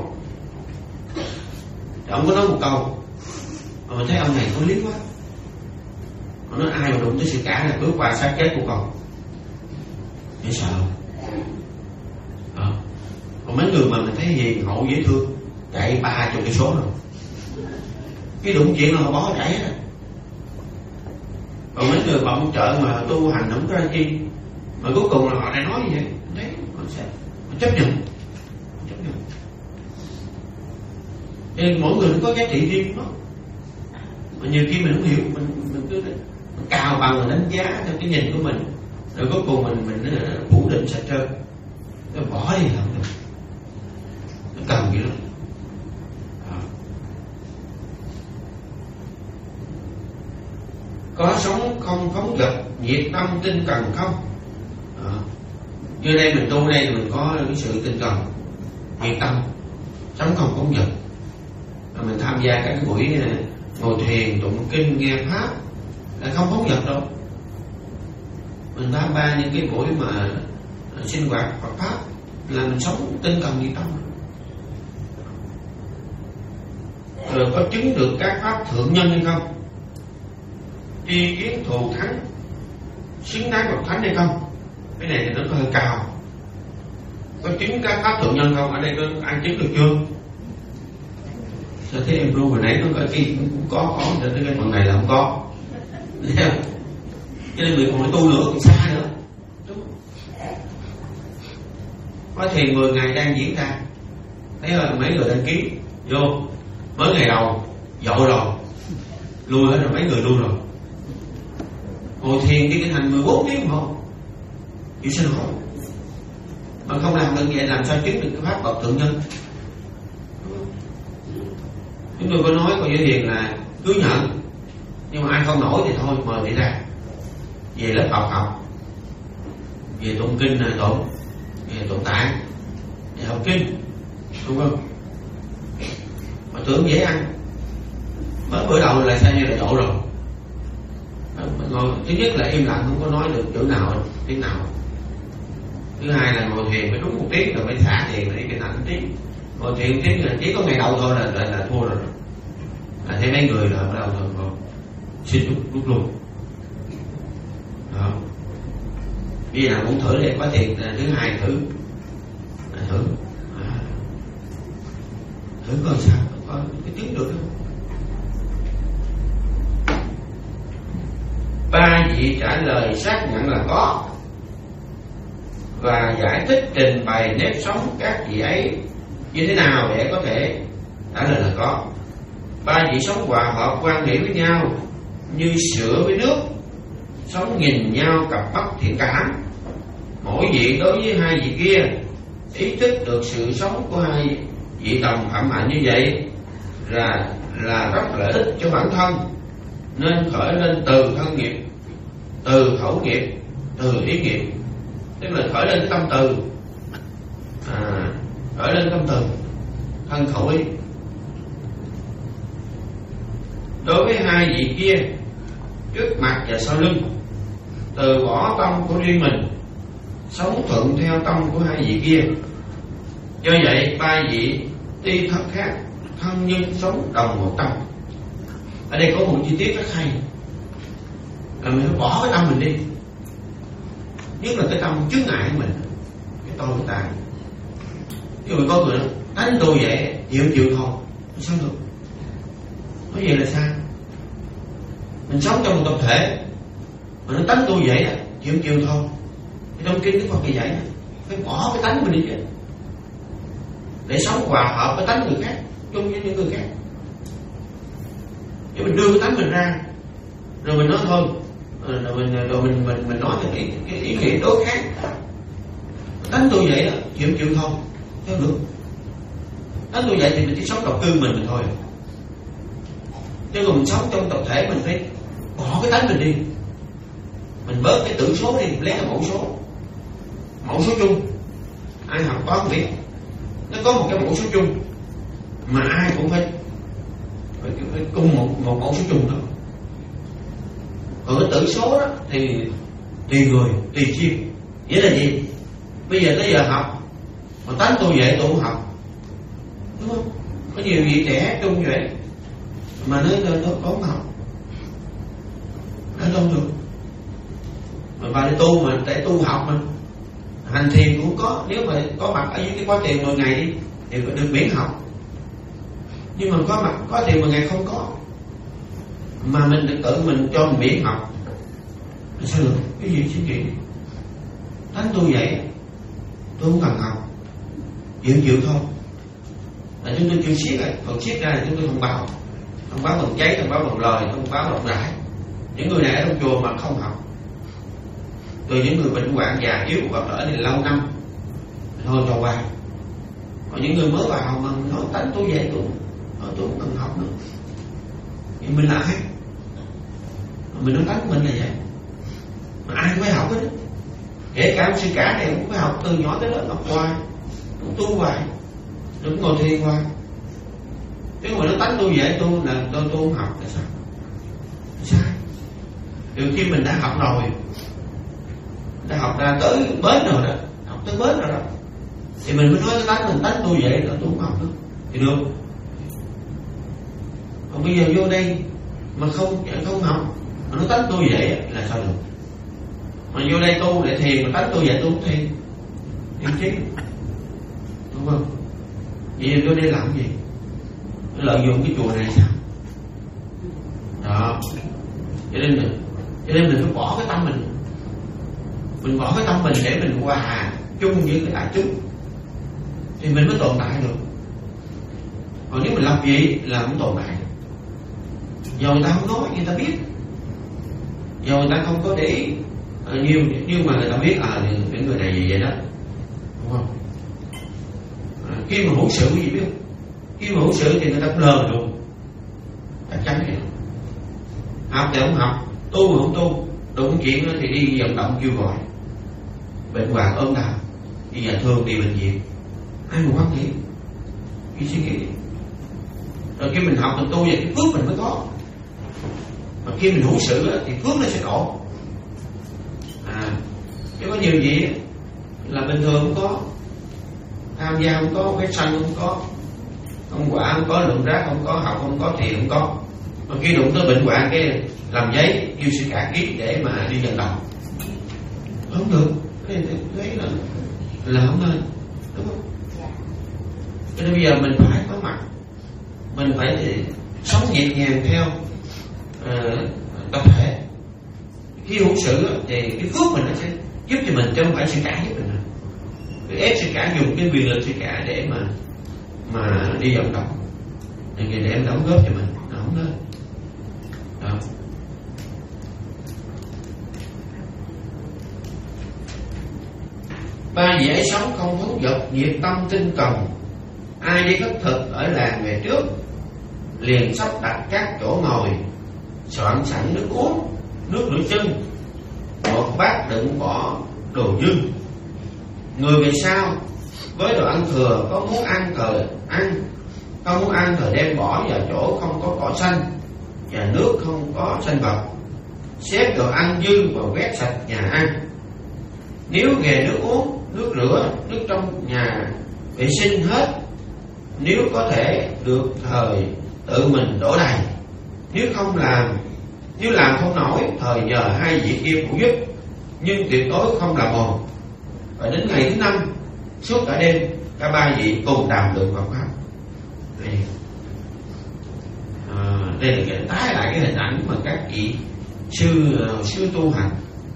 Thì ông có nói một câu mà mình thấy ông này có lý quá. Ông nói ai mà đụng tới sự cả là bước qua xác chết của con. Dễ sợ. Đó. Còn mấy người mà mình thấy hiền hậu dễ thương chạy ba chục cây số rồi, cái đụng chuyện là họ bỏ chạy hết rồi. Còn mấy người bận chợ mà tu hành không có ra chi, mà cuối cùng là họ lại nói như vậy, đấy họ sẽ họ chấp nhận, chấp nhận. Nên mỗi người nó có giá trị riêng đó, mà nhiều khi mình không hiểu, mình mình cứ mình cào bằng mình đánh giá theo cái nhìn của mình, rồi cuối cùng mình mình phủ định sạch trơn, rồi bỏ đi làm được, nó cần vậy đó. Có sống không phóng dật, nhiệt tâm tinh cần không? Đó. Như đây mình tu đây mình có cái sự tinh cần, nhiệt tâm, sống không phóng dật. Mình tham gia các cái buổi ngồi thiền, tụng kinh, nghe pháp là không phóng dật đâu. Mình tham gia những cái buổi mà sinh hoạt Phật pháp là mình sống tinh cần nhiệt tâm. Rồi có chứng được các pháp thượng nhân hay không? Tri kiến thù thắng, xứng đáng bậc thánh hay không? Cái này thì nó có hơi cao. Có chứng các pháp thượng nhân không? Ở đây có ai chứng được chưa? Sao thấy em ru hồi nãy nó gọi kia cũng có, có đến cái phần này là không có. Thấy không? Cho nên mình còn phải tu nữa, còn xa nữa. Có thiền mười ngày đang diễn ra, thấy là mấy người đăng ký vô, mới ngày đầu dội rồi, lui hết rồi, mấy người lui rồi. Ngồi thiền đi cái hành mười bốn tiếng đồng hồ, chịu sinh hồn, mà không làm được vậy làm sao chứng được cái pháp bậc thượng nhân? Chúng tôi có nói con Giới Thiền là cứ nhận, nhưng mà ai không nổi thì thôi mời đi ra, về lớp học học, về tụng kinh là tụng, về tụng tạng, về học kinh, đúng không? Mà tưởng dễ ăn, mới bữa đầu lại sao như là dỗ rồi. Ngồi, thứ nhất là im lặng không có nói được chữ nào tiếng nào, thứ hai là ngồi thiền phải đúng một tiếng rồi mới xả thiền để cái thành tiếng. Ngồi thiền tiếng là chỉ có ngày đầu thôi là là, là thua rồi, là thấy mấy người là bắt đầu rồi, rồi xin rút rút luôn. Đó. Vì nào cũng thử để có tiền thứ hai thử à, thử à, thử coi sao có cái chứng được không. Ba vị trả lời xác nhận là có, và giải thích trình bày nếp sống các vị ấy như thế nào để có thể trả lời là có. Ba vị sống hòa hợp quan điểm với nhau như sữa với nước, sống nhìn nhau cặp mắt thiện cảm. Mỗi vị đối với hai vị kia ý thức được sự sống của hai vị đồng phạm hạnh như vậy là là rất lợi ích cho bản thân, nên khởi lên từ thân nghiệp, từ khẩu nghiệp, từ ý nghiệp. Tức là khởi lên cái tâm từ, à, khởi lên tâm từ thân khẩu ý. Đối với hai vị kia trước mặt và sau lưng, từ bỏ tâm của riêng mình, sống thuận theo tâm của hai vị kia. Do vậy ba vị tuy thân khác, thân nhưng sống đồng một tâm. Ở đây có một chi tiết rất hay là mình phải bỏ cái tâm mình đi, nhất là cái tâm chướng ngại của mình, cái tôi của ta. Ví dụ có người nói tánh tôi vậy, chịu chịu thôi, sao được? Nói vậy là sao? Mình sống trong một tập thể mà nó tánh tôi vậy, chịu chịu thôi. Trong kinh Đức Phật như vậy, phải bỏ cái tánh mình đi chứ, để sống hòa hợp với tánh người khác, chung với những người khác. Chứ mình đưa cái tánh mình ra, rồi mình nói thôi, rồi mình rồi mình mình mình nói cái cái ý nghĩa đối khác. Tánh tôi vậy đó, chịu chịu thôi, theo được. Tánh tôi vậy thì mình chỉ sống độc cư mình mình thôi. Chứ còn mình sống trong tập thể mình phải bỏ cái tánh mình đi, mình bớt cái tử số đi, mình lấy cái mẫu số, mẫu số chung. Ai học có không biết, nó có một cái mẫu số chung mà ai cũng phải phải, phải cùng một một mẫu số chung đó. Còn cái tử số đó thì tùy người, tùy chuyên. Nghĩa là gì? Bây giờ tới giờ học mà tánh tôi vậy tôi không học, đúng không? Có nhiều vị trẻ chung vậy mà nói tôi tôi không học, nó không được. Mà bà đi tu mà để tu học mà hành thiền cũng có, nếu mà có mặt ở những cái quá tiền mười ngày đi thì được miễn học. Nhưng mà có mặt có tiền mười ngày không có, mà mình tự mình cho mình miễn học, sao được? Cái gì suy nghĩ tánh tôi vậy, tôi không cần học, chịu chịu thôi. Là chúng tôi chịu siết rồi, còn siết ra là chúng tôi không báo, không báo bằng giấy, không báo bằng lời, không báo rộng rãi. Những người này ở trong chùa mà không học, từ những người bệnh hoạn già yếu hoặc ở đây lâu năm thôi cho qua. Còn những người mới vào mà nói tánh tôi vậy, tôi tôi không cần học nữa, thì mình là ai? Mình nói tánh mình là vậy, mà ai cũng phải học hết. Kể cả ông sư cả này cũng phải học, từ nhỏ tới lớn học hoài, cũng tu hoài, đừng ngồi thiền hoài. Chứ mà nói tánh tôi vậy, tôi là tôi tôi không học là sao? Sai. Từ khi mình đã học rồi, đã học ra tới bến rồi đó, học tới bến rồi đó, thì mình mới nói cái tánh mình tánh tôi vậy, là tôi không học nữa thì được. Còn bây giờ vô đây mà không không học, mà nó tánh tôi vậy là sao được? Mà vô đây tu để thiền mà tánh tôi vậy tôi không thiền, thiền chứ, đúng không? Vậy vô đây làm gì? Lợi dụng cái chùa này sao? Đó, cho nên mình cho nên mình phải bỏ cái tâm mình, mình bỏ cái tâm mình để mình hòa chung với cái đại chúng thì mình mới tồn tại được. Còn nếu mình làm gì là không tồn tại. Giờ người ta không nói, người ta biết, giờ người ta không có để ý à, nhiều, nhưng mà người ta biết à những người này vậy, vậy đó, đúng không? À, khi mà hữu sự cái gì biết không? Khi mà hữu sự thì người ta lờ luôn, chắc chắn vậy. Học thì không học, tu mà không tu, đúng chuyện đó thì đi vận động kêu gọi, bệnh hoạn ôm đau, đi nhà thương đi bệnh viện, ai mà quan điểm, đi suy nghĩ. Rồi khi mình học mình tu vậy cái phước mình mới có, mà khi mình hữu sự thì phước nó sẽ đổ. À, chứ có nhiều gì là bình thường không có, tham gia không có, cái sanh không có, không quả không có, lượng rác không có, học không có, thiền không có. Mà khi đụng tới bệnh hoạn cái làm giấy yêu sự cả ký để mà đi vận động, không được. Cái này tôi thấy là là không nên, đúng không? Cho nên bây giờ mình phải có mặt, mình phải sống nhẹ nhàng theo uh, tập thể. Khi hữu sự thì cái phước mình nó sẽ giúp cho mình, chứ không phải sư cả giúp mình. Cái ép sư cả dùng cái quyền lực sư cả để mà mà đi vận động, để, để em đóng góp cho mình, nó không nên. Đó. Ba vị ấy sống không thốn vật, nhiệt tâm tinh cần. Ai đi khất thực ở làng về trước, liền sắp đặt các chỗ ngồi, soạn sẵn nước uống, nước rửa chân, một bát đựng bỏ đồ dư. Người về sau với đồ ăn thừa, có muốn ăn thời ăn, không muốn ăn thời đem bỏ vào chỗ không có cỏ xanh và nước không có xanh vật. Xếp đồ ăn dư và quét sạch nhà ăn. Nếu về nước uống, nước rửa, nước trong nhà vệ sinh hết. Nếu có thể được thời tự mình đổ đầy. Nếu không làm, nếu làm không nổi, thời nhờ hai vị kia phụ giúp, nhưng tuyệt đối không làm mòn. Và đến ngày thứ năm, suốt cả đêm, cả ba vị cùng đàm luận Phật pháp. Đây, à, đây là cái tái lại cái hình ảnh mà các vị sư sư tu hành.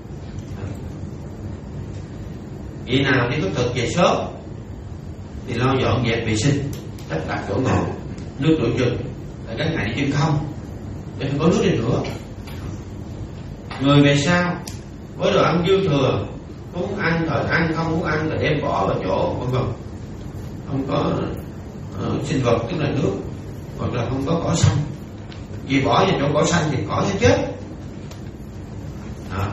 Vị nào đi khất thực về sớm thì lo dọn dẹp vệ sinh, tất đặt chỗ ngồi, nước rửa chân. Tại các ngài đi chân không, để phải có nước để rửa. Người về sau với đồ ăn dư thừa, muốn ăn thời ăn, không muốn ăn thì đem bỏ vào chỗ vân vân, không có uh, sinh vật tức là nước, hoặc là không có cỏ xanh. Vì bỏ vào chỗ cỏ xanh thì cỏ sẽ chết. Đó.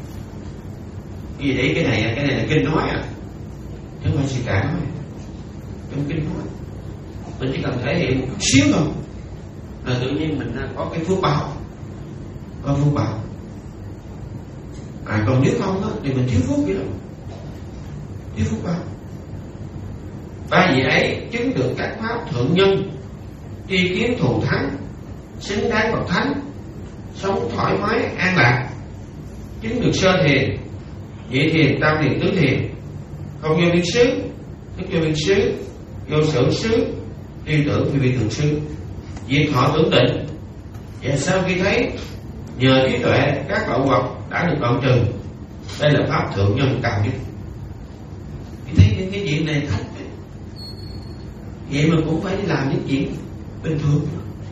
Vì để cái này cái này là kinh nói à, chứ không phải sư cả nói. Trong kinh nói mình chỉ cần thể hiện một chút xíu thôi là tự nhiên mình có cái phước báo, có phước báo. À, còn nếu không đó, thì mình thiếu phước vậy đâu, thiếu phước báo. Ba vị ấy chứng được các pháp thượng nhân, tri kiến thù thắng, xứng đáng bậc thánh, sống thoải mái an lạc, chứng được sơ thiền, nhị thiền, tam thiền, tứ thiền, không vô biên xứ, thức vô biên xứ, vô sở xứ, tri tưởng phi vi thường xứ, diệt họ tưởng định. Và sau khi thấy nhờ trí tuệ các lậu hoặc đã được đoạn trừ, đây là pháp thượng nhân cao nhất. Thì thấy những cái chuyện này thách ấy. Vậy mà cũng phải đi làm những chuyện bình thường.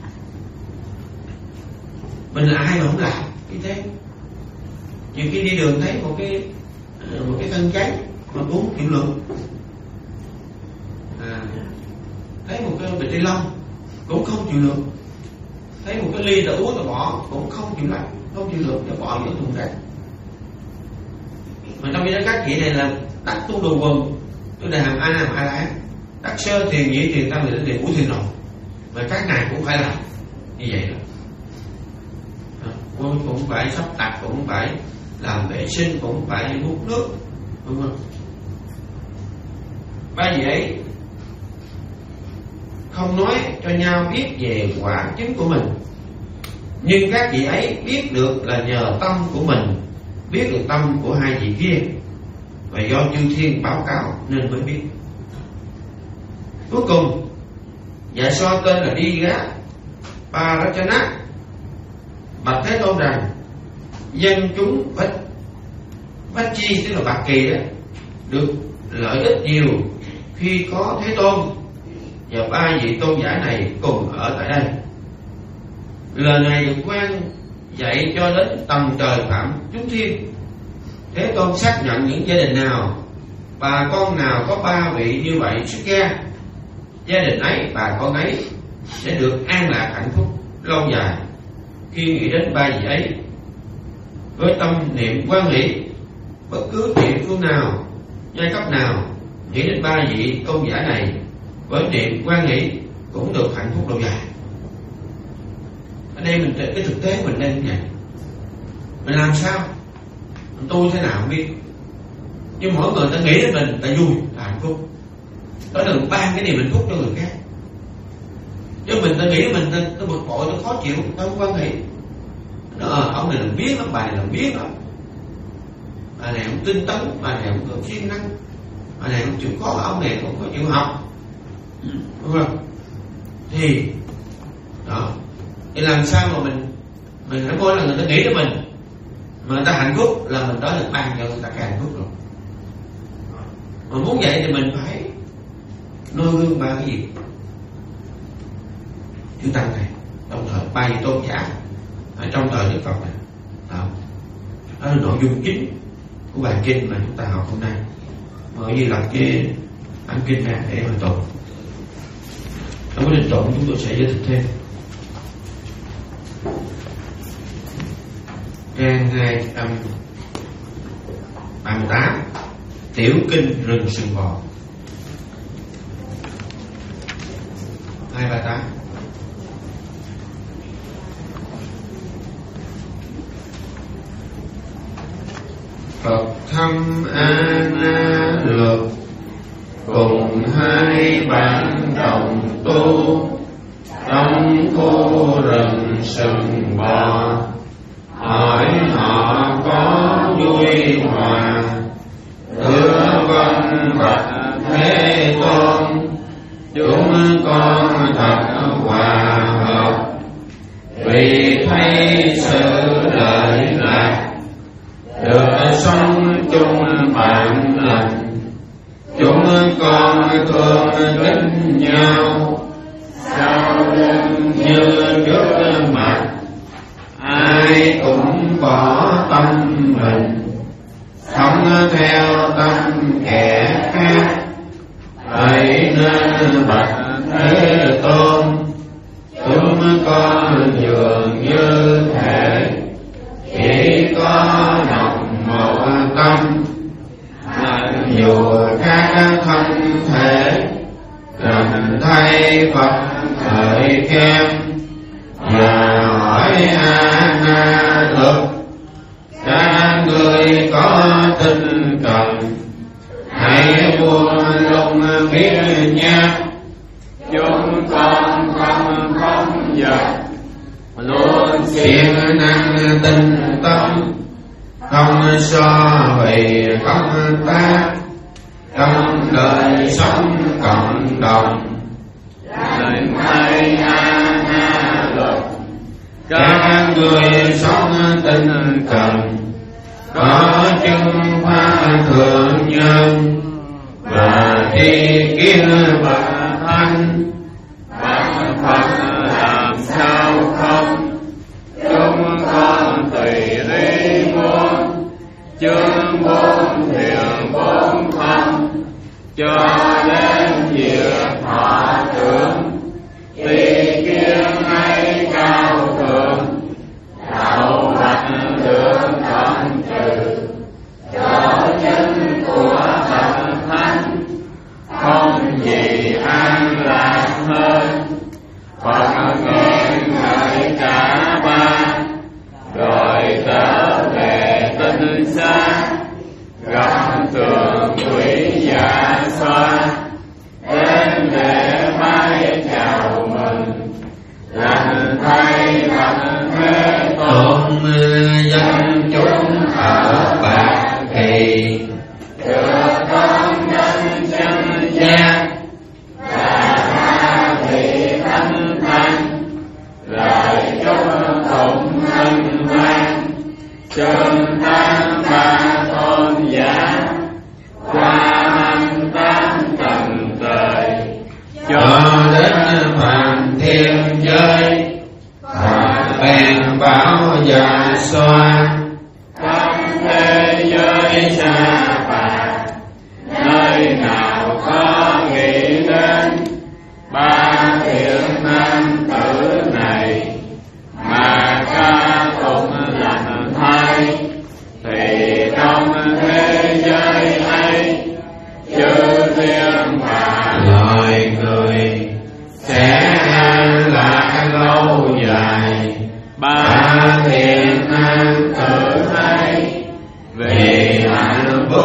Mình là ai mà không làm như thế? Nhiều khi đi đường thấy một cái một cái thân cháy mà cũng không chịu lượng, à, thấy một cái bịch ni lông cũng không chịu lượng, thấy một cái ly đã uống rồi bỏ cũng không chịu lạnh, không chịu lượng, để bỏ vào thùng rác. Mà trong khi đó các chị này là đắc tu đồ quần, tôi là hàm a hàm a la, đắc sơ thiền, nhị thiền, tam thiền, thiền, ngũ thiền rồi, mà các ngài cũng phải làm như vậy rồi. Cũng, cũng phải sắp đặt, cũng phải làm vệ sinh, cũng phải hút nước, đúng không? Ba vị ấy không nói cho nhau biết về quả chứng của mình, nhưng các vị ấy biết được là nhờ tâm của mình biết được tâm của hai vị kia, và do chư thiên báo cáo nên mới biết. Cuối cùng dạ so tên là Đi Gá Parachana bạch Thế Tôn rằng dân chúng Bách Bách Chi, tức là Bạc Kỳ đó, được lợi ích nhiều khi có Thế Tôn và ba vị tôn giả này cùng ở tại đây. Lời này được quan dạy cho đến tầm trời phạm chúng thiên. Thế Tôn xác nhận những gia đình nào, bà con nào có ba vị như vậy xuất gia, gia đình ấy, bà con ấy sẽ được an lạc hạnh phúc lâu dài. Khi nghĩ đến ba vị ấy với tâm niệm quan hỷ, bất cứ địa phương nào, giai cấp nào nghĩ đến ba vị tôn giả này với niệm quan hỷ cũng được hạnh phúc lâu dài. Ở đây mình cái thực tế mình nên như vậy. Mình làm sao, mình tu thế nào không biết, nhưng mỗi người ta nghĩ đến mình là vui, là hạnh phúc. Đó đừng ban cái niềm hạnh phúc cho người khác. Chứ mình ta nghĩ mình ta, ta bực bội, ta khó chịu, ta không quan hệ. Nó, ông này làm biết lắm, bà này làm biết lắm. bà này không tinh tấn, bà này không có siêng năng, bà này không chịu khó, ông này không có chịu học, đúng không? Thì đó, thì làm sao mà mình mình hãy mỗi lần người ta nghĩ đến mình mà người ta hạnh phúc là mình đó được ban cho người ta càng hạnh phúc rồi. Mà muốn vậy thì mình phải noi gương ba cái gì? Chư Tăng này, trong thời ba vị tôn giả, ở trong thời Đức Phật này, đó, đó là nội dung chính của bài kinh mà chúng ta học hôm nay. Bởi vì là cái bản kinh này để mà tụng. Trong quá trình tụng chúng tôi sẽ giải thích thêm. Trang hai trăm ba mươi tám, Tiểu kinh rừng sừng bò. Hai ba tám. Phật thâm A Na Luật, cùng hai bạn đồng tu, trong khu rừng sừng bò. Hỏi họ có vui hòa, thưa vâng bạch Thế Tôn, chúng con thật hòa hợp, vì thấy sự lợi lạc, được sống chung bạn lành. Chúng con thương kính nhau, sao lưng như trước mặt, ai cũng bỏ tâm mình, không theo tâm kẻ khác. Vậy nên bạch Thế Tôn, chúng con dường như thể, chỉ có đồng một tâm, mặc dù khác thân thể, gần thay Phật thời khen. Và hỏi A Na Luật, các người có tinh cần, hãy buông lung biết nhau. Chúng con không không giật, luôn siêng năng tinh tâm, không so vì công tác, trong đời sống cộng đồng. Lệnh thay A Na Luật, các người sống tinh cần, có chứng pháp thượng nhân, và tri kiến bậc thánh. Bậc Phật làm sao không, chúng con tùy ý muốn, chương bốn thiền bốn không, cho đến diệt họ tưởng, tùy kiến hay cao thượng, đạo bạch được không trừ, cho chân của bậc thánh, không gì an lạc hơn. Phật nguyện ngợi cả ba, rồi trở về tinh xa, gặp tượng quỷ dạ xoa, đến để bái chào mừng, lành thay Phật Thế Tôn. Dân chúng ở Bạc Kỳ, được con nhân chân giác, và tha vị thanh thanh, lời chúc tụng hân hoan, chân tam ba tôn giả, qua năm tám tầng trời, cho đến phàm thiên giới. Phật bèn bảo dạ xoa, khắp thế giới xa phạt, nơi nào có nghĩ đến ba thiện nam tử này, mà ca tụng lành thay, thì trong thế giới ấy chư thiên và loài người sẽ an lạc lâu dài. Ba thiện nam tử ấy vì hạnh phúc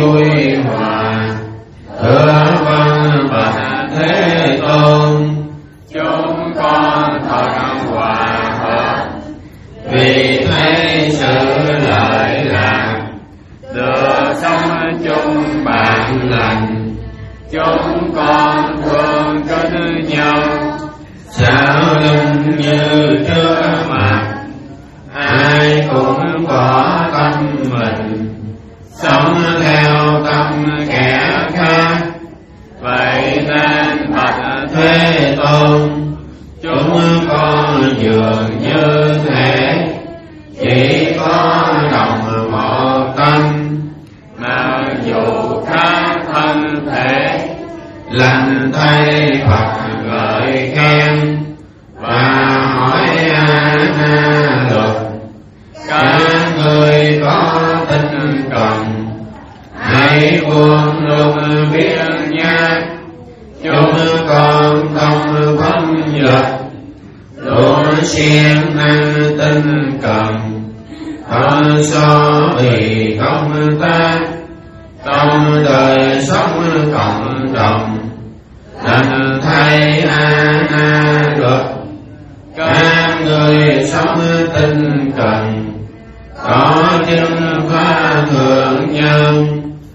vui hòa. Thưa vâng bạch Thế Tôn, chúng con thật hòa hợp, vì thấy sự lợi lạc, được sống chung bạn lành. chúng con thương kính nhau, Sao lưng như trước mặt, ai cũng có tâm mình, sống theo tâm kẻ khác. vậy nên bạch Thế Tôn, chúng con dường như thế, chỉ có đồng một tâm, mặc dù khác thân thể, lành thay Phật ngợi khen và hỏi a na luật. Các người có tinh cần, hãy buông lung biết nhát. Chúng con không phân vật, luôn siêng năng tinh cần, không so vì công tác trong đời sống cộng đồng. Lành thay a na luật, các người sống tinh cần, có chứng phá thượng nhân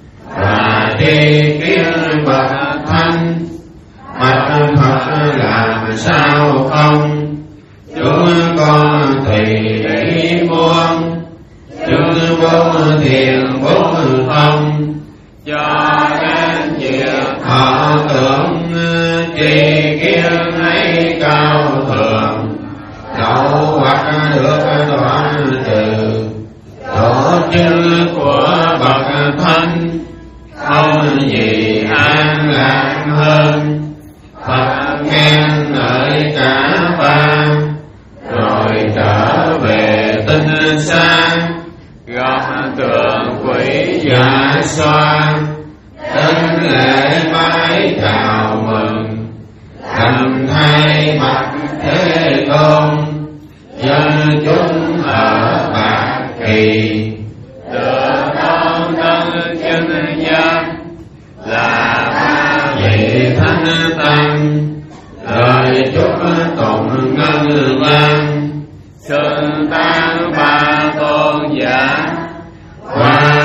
và tri kiến bậc thánh. Bạch Phật làm sao không, chúng con tùy ý muốn, chúng bốn thiền bốn tâm, cho đến việc họ tưởng tri kiến ấy cao thượng, đậu hoặc được đoạn trừ. Tổ chức của bậc thánh không gì an lạc hơn. Phật khen ngợi cả ba, rồi trở về tinh xa, gặp tượng quỷ dạ xoa, đến lễ bái chào mừng. Lành thay bạch Thế Tôn, dân chúng ở Bạc Kỳ, được con thân chân gian là ba vị thánh tăng, lời chúc tụng ngân vang. xưng tăng ba tôn giả, Qua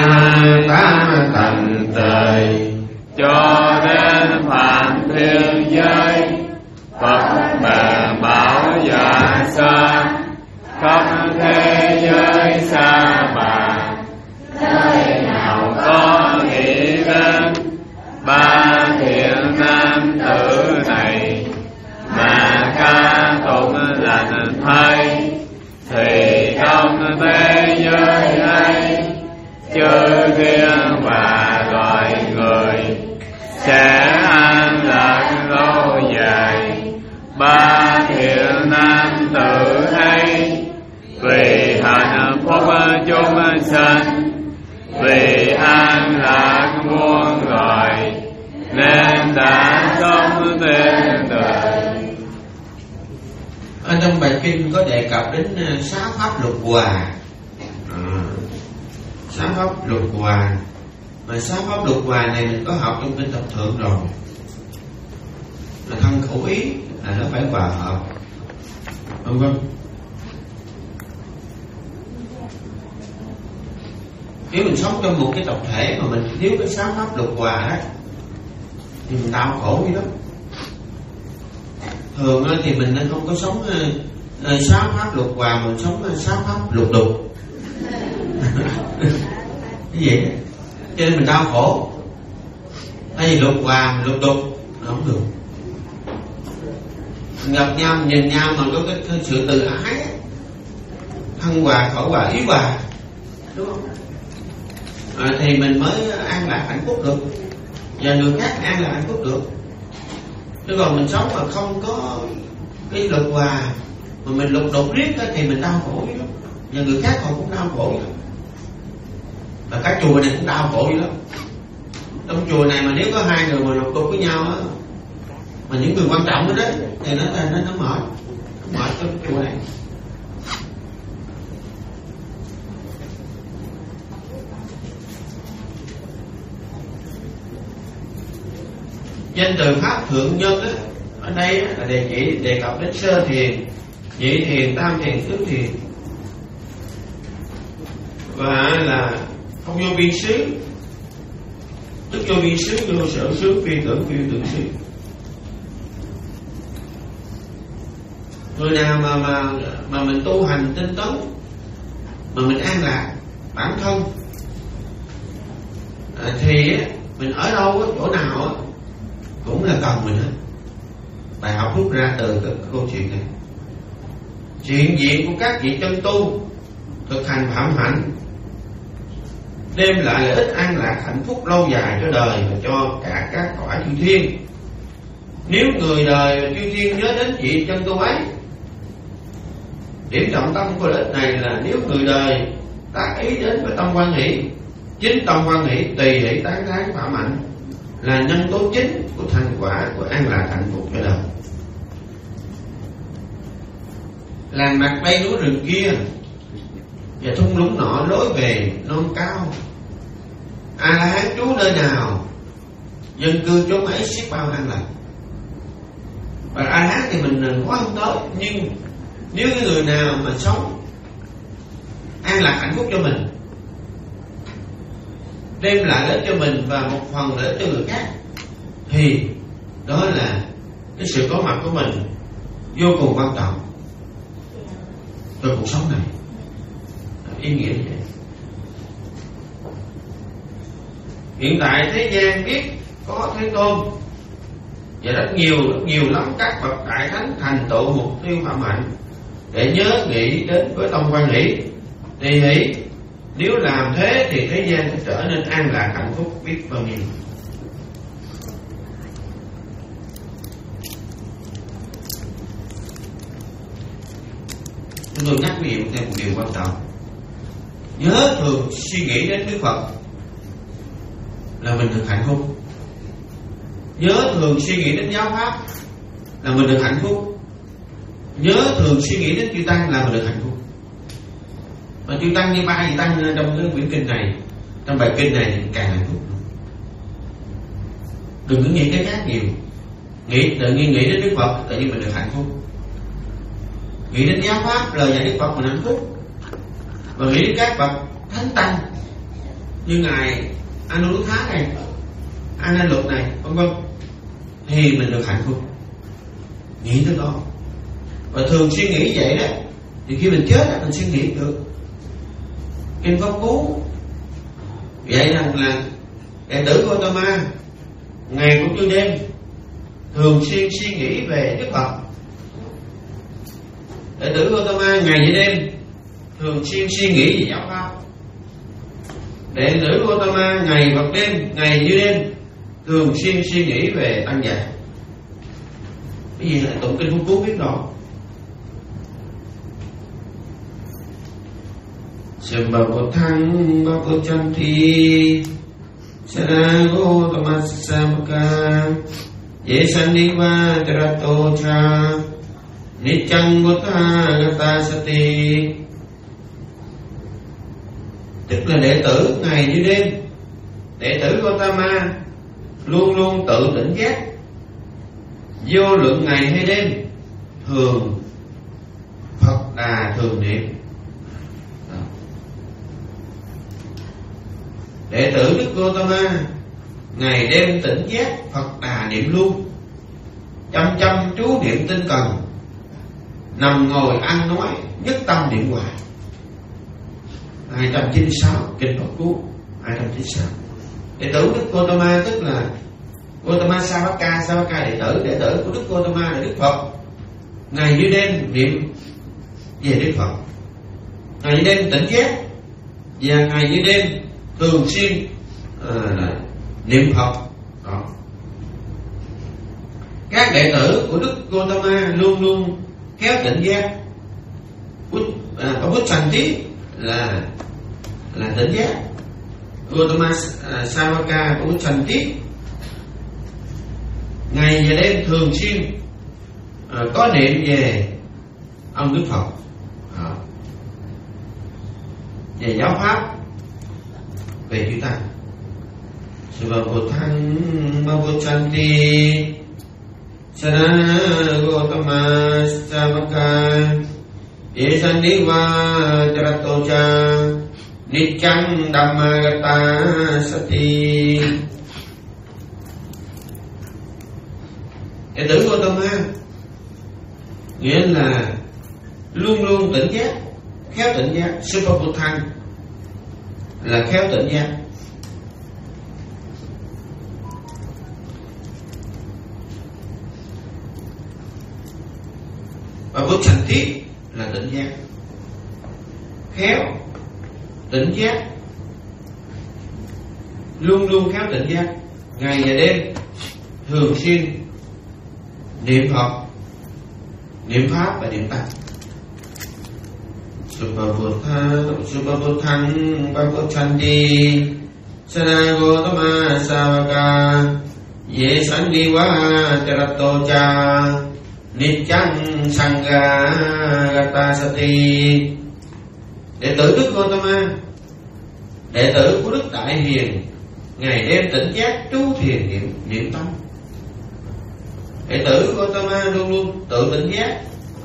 tám tầng trời, cho đến phạm thiên giới. Phật bè bảo dạ xa, khắp thế giới xa bà, nơi nào có nghĩ đến ba thiện nam tử này mà ca tụng lành thay, thì trong thế giới ấy chư thiên và loài người sẽ an lạc lâu dài. Ba thiện nam tử ấy vì hạnh phúc chúng sanh, vì an lạc muôn loài, nên đã sống tên đời. Ở trong bài kinh có đề cập đến sáu pháp luật hòa. À, sáu pháp luật hòa, mà sáu pháp luật hòa này mình có học trong kinh thập thượng rồi. Là thân khẩu ý là nó phải hòa hợp, vân vân. Nếu mình sống trong một cái tập thể mà mình thiếu cái sáu pháp luật hòa đó thì mình đau khổ vậy đó. Thường thì mình không có sống sáu pháp luật hòa, mình sống sáu pháp lục đục. Cái gì đó. Cho nên mình đau khổ. Thay vì lục hòa lục đục không được. Mình gặp nhau, mình nhìn nhau mà có cái sự từ ái, thân hòa, khẩu hòa, ý hòa, đúng không? À, thì mình mới an lạc hạnh phúc được, và người khác an lạc hạnh phúc được. Chứ còn mình sống mà không có cái luật hòa, mà mình lục đục riết thì mình đau khổ vậy đó, và người khác họ cũng đau khổ vậy đó. Và cái chùa này cũng đau khổ vậy đó. Trong chùa này mà nếu có hai người mà lục đục với nhau á, mà những người quan trọng đó đấy, thì nó nó nó mệt, nó mệt trong chùa này. Danh từ pháp thượng nhân á, ở đây á, là đề chỉ đề cập đến sơ thiền, nhị thiền, tam thiền, tứ thiền, và là không vô biên xứ, tức vô biên xứ, vô sở xứ, phi tưởng, phi tưởng xứ. Người nào mà mà mà mình tu hành tinh tấn, mà mình an lạc bản thân, à, thì á, mình ở đâu á, chỗ nào á, cũng là cần mình hết. Bài học rút ra từ cái câu chuyện này. Chuyện diện của các vị chân tu thực hành phạm hạnh đem lại lợi ích an lạc hạnh phúc lâu dài cho đời và cho cả các cõi chư thiên. Nếu người đời và chư thiên nhớ đến vị chân tu ấy, điểm trọng tâm của lợi ích này là nếu người đời tác ý đến với tâm quan hỷ, chính tâm quan hỷ tùy hỷ tán thán phạm hạnh là nhân tố chính của thành quả của an lạc hạnh phúc cho đời. Làng mặt đây núi rừng kia và thung lũng nọ lối về non cao, A La Hán trú nơi nào, dân cư chốn ấy xiết bao an lạc. Và A La Hán thì mình có không tới, nhưng nếu cái người nào mà sống an lạc hạnh phúc cho mình, đem lại lợi ích cho mình và một phần lợi ích cho người khác, thì đó là cái sự có mặt của mình vô cùng quan trọng cho cuộc sống này. Ý nghĩa như vậy. Hiện tại thế gian biết có Thế Tôn và rất nhiều rất nhiều lắm các bậc đại thánh thành tựu mục tiêu phạm hạnh để nhớ nghĩ đến với tâm quan hỷ, tùy hỷ. Nếu làm thế thì thế gian sẽ trở nên an lạc hạnh phúc biết bao nhiêu. Chúng tôi nhắc quý vị thêm một điều quan trọng. Nhớ thường suy nghĩ đến Đức Phật là mình được hạnh phúc. Nhớ thường suy nghĩ đến giáo pháp là mình được hạnh phúc. Nhớ thường suy nghĩ đến chư Tăng là mình được hạnh phúc. Mà chư Tăng như ba vị Tăng trong cái quyển kinh này, trong bài kinh này thì càng hạnh phúc. Đừng có nghĩ cái khác nhiều. Nghĩ tự nhiên nghĩ đến Đức Phật tự nhiên mình được hạnh phúc. Nghĩ đến giáo pháp lời dạy Đức Phật mình hạnh phúc. Và nghĩ đến các bậc thánh tăng như ngài Anuruddha này, A Nan Luật này, vân vân, thì mình được hạnh phúc. Nghĩ tới đó. Và thường suy nghĩ vậy đó, thì khi mình chết mình suy nghĩ được. Kinh Pháp Cú vậy rằng là đệ tử Gautama ngày cũng như đêm thường xuyên suy nghĩ về Đức Phật. Đệ tử Gautama ngày như đêm thường xuyên suy nghĩ về giáo pháp. Đệ tử Gautama ngày hoặc đêm, ngày như đêm thường xuyên suy nghĩ về tăng dạy. Cái gì là tụng kinh Pháp Cú biết rồi. Sambhavotthang bhavochanti Sarago tamassamaka Yesaniva tarato cha Nichang buddha gata sati. Tức là đệ tử ngày như đêm, đệ tử Gautama luôn luôn tự tỉnh giác, vô luận ngày hay đêm thường Phật Đà thường niệm. Đệ tử Đức Gautama ngày đêm tỉnh giác Phật Đà niệm luôn, chăm chăm chú niệm tinh cần, nằm ngồi ăn nói nhất tâm niệm hoài. Hai trăm chín mươi sáu kinh Pháp Cú hai trăm chín mươi sáu. Đệ tử Đức Gautama tức là Gautama Savaka, Savaka đệ tử, đệ tử của Đức Gautama là Đức Phật. Ngày như đêm niệm về Đức Phật, ngày như đêm tỉnh giác, và ngày như đêm thường xuyên à, niệm Phật. Đó. Các đệ tử của Đức Gautama luôn luôn kéo tỉnh giác. Có bút sanh tí là là tỉnh giác. Gautama uh, Savaka có bút sanh tí ngày và đêm thường xuyên uh, có niệm về ông Đức Phật, uh, về giáo pháp, về chư Tăng. Subhabuddhang Bhavochanti Sarana Gotama Savaka Yesaniva Jaratocha Nichang Dhammagata Sati. Đệ tử Gotama nghĩa là luôn luôn tỉnh giác, khéo tỉnh giác. Subhabuddhang là khéo tỉnh giác. Và vô thành thiết là tỉnh giác, khéo tỉnh giác, luôn luôn khéo tỉnh giác, ngày và đêm thường xuyên niệm Phật, niệm Pháp và niệm Tăng. Subhabuddhang Bhavochanti Sanagotama Savaka Yesandiva Jaratocha Nichang Sangha Sati. Đệ tử Đức Gotama, đệ tử của Đức Đại Hiền, ngày đêm tỉnh giác trú thiền niệm niệm tâm. Đệ tử Gotama luôn luôn tự tỉnh giác,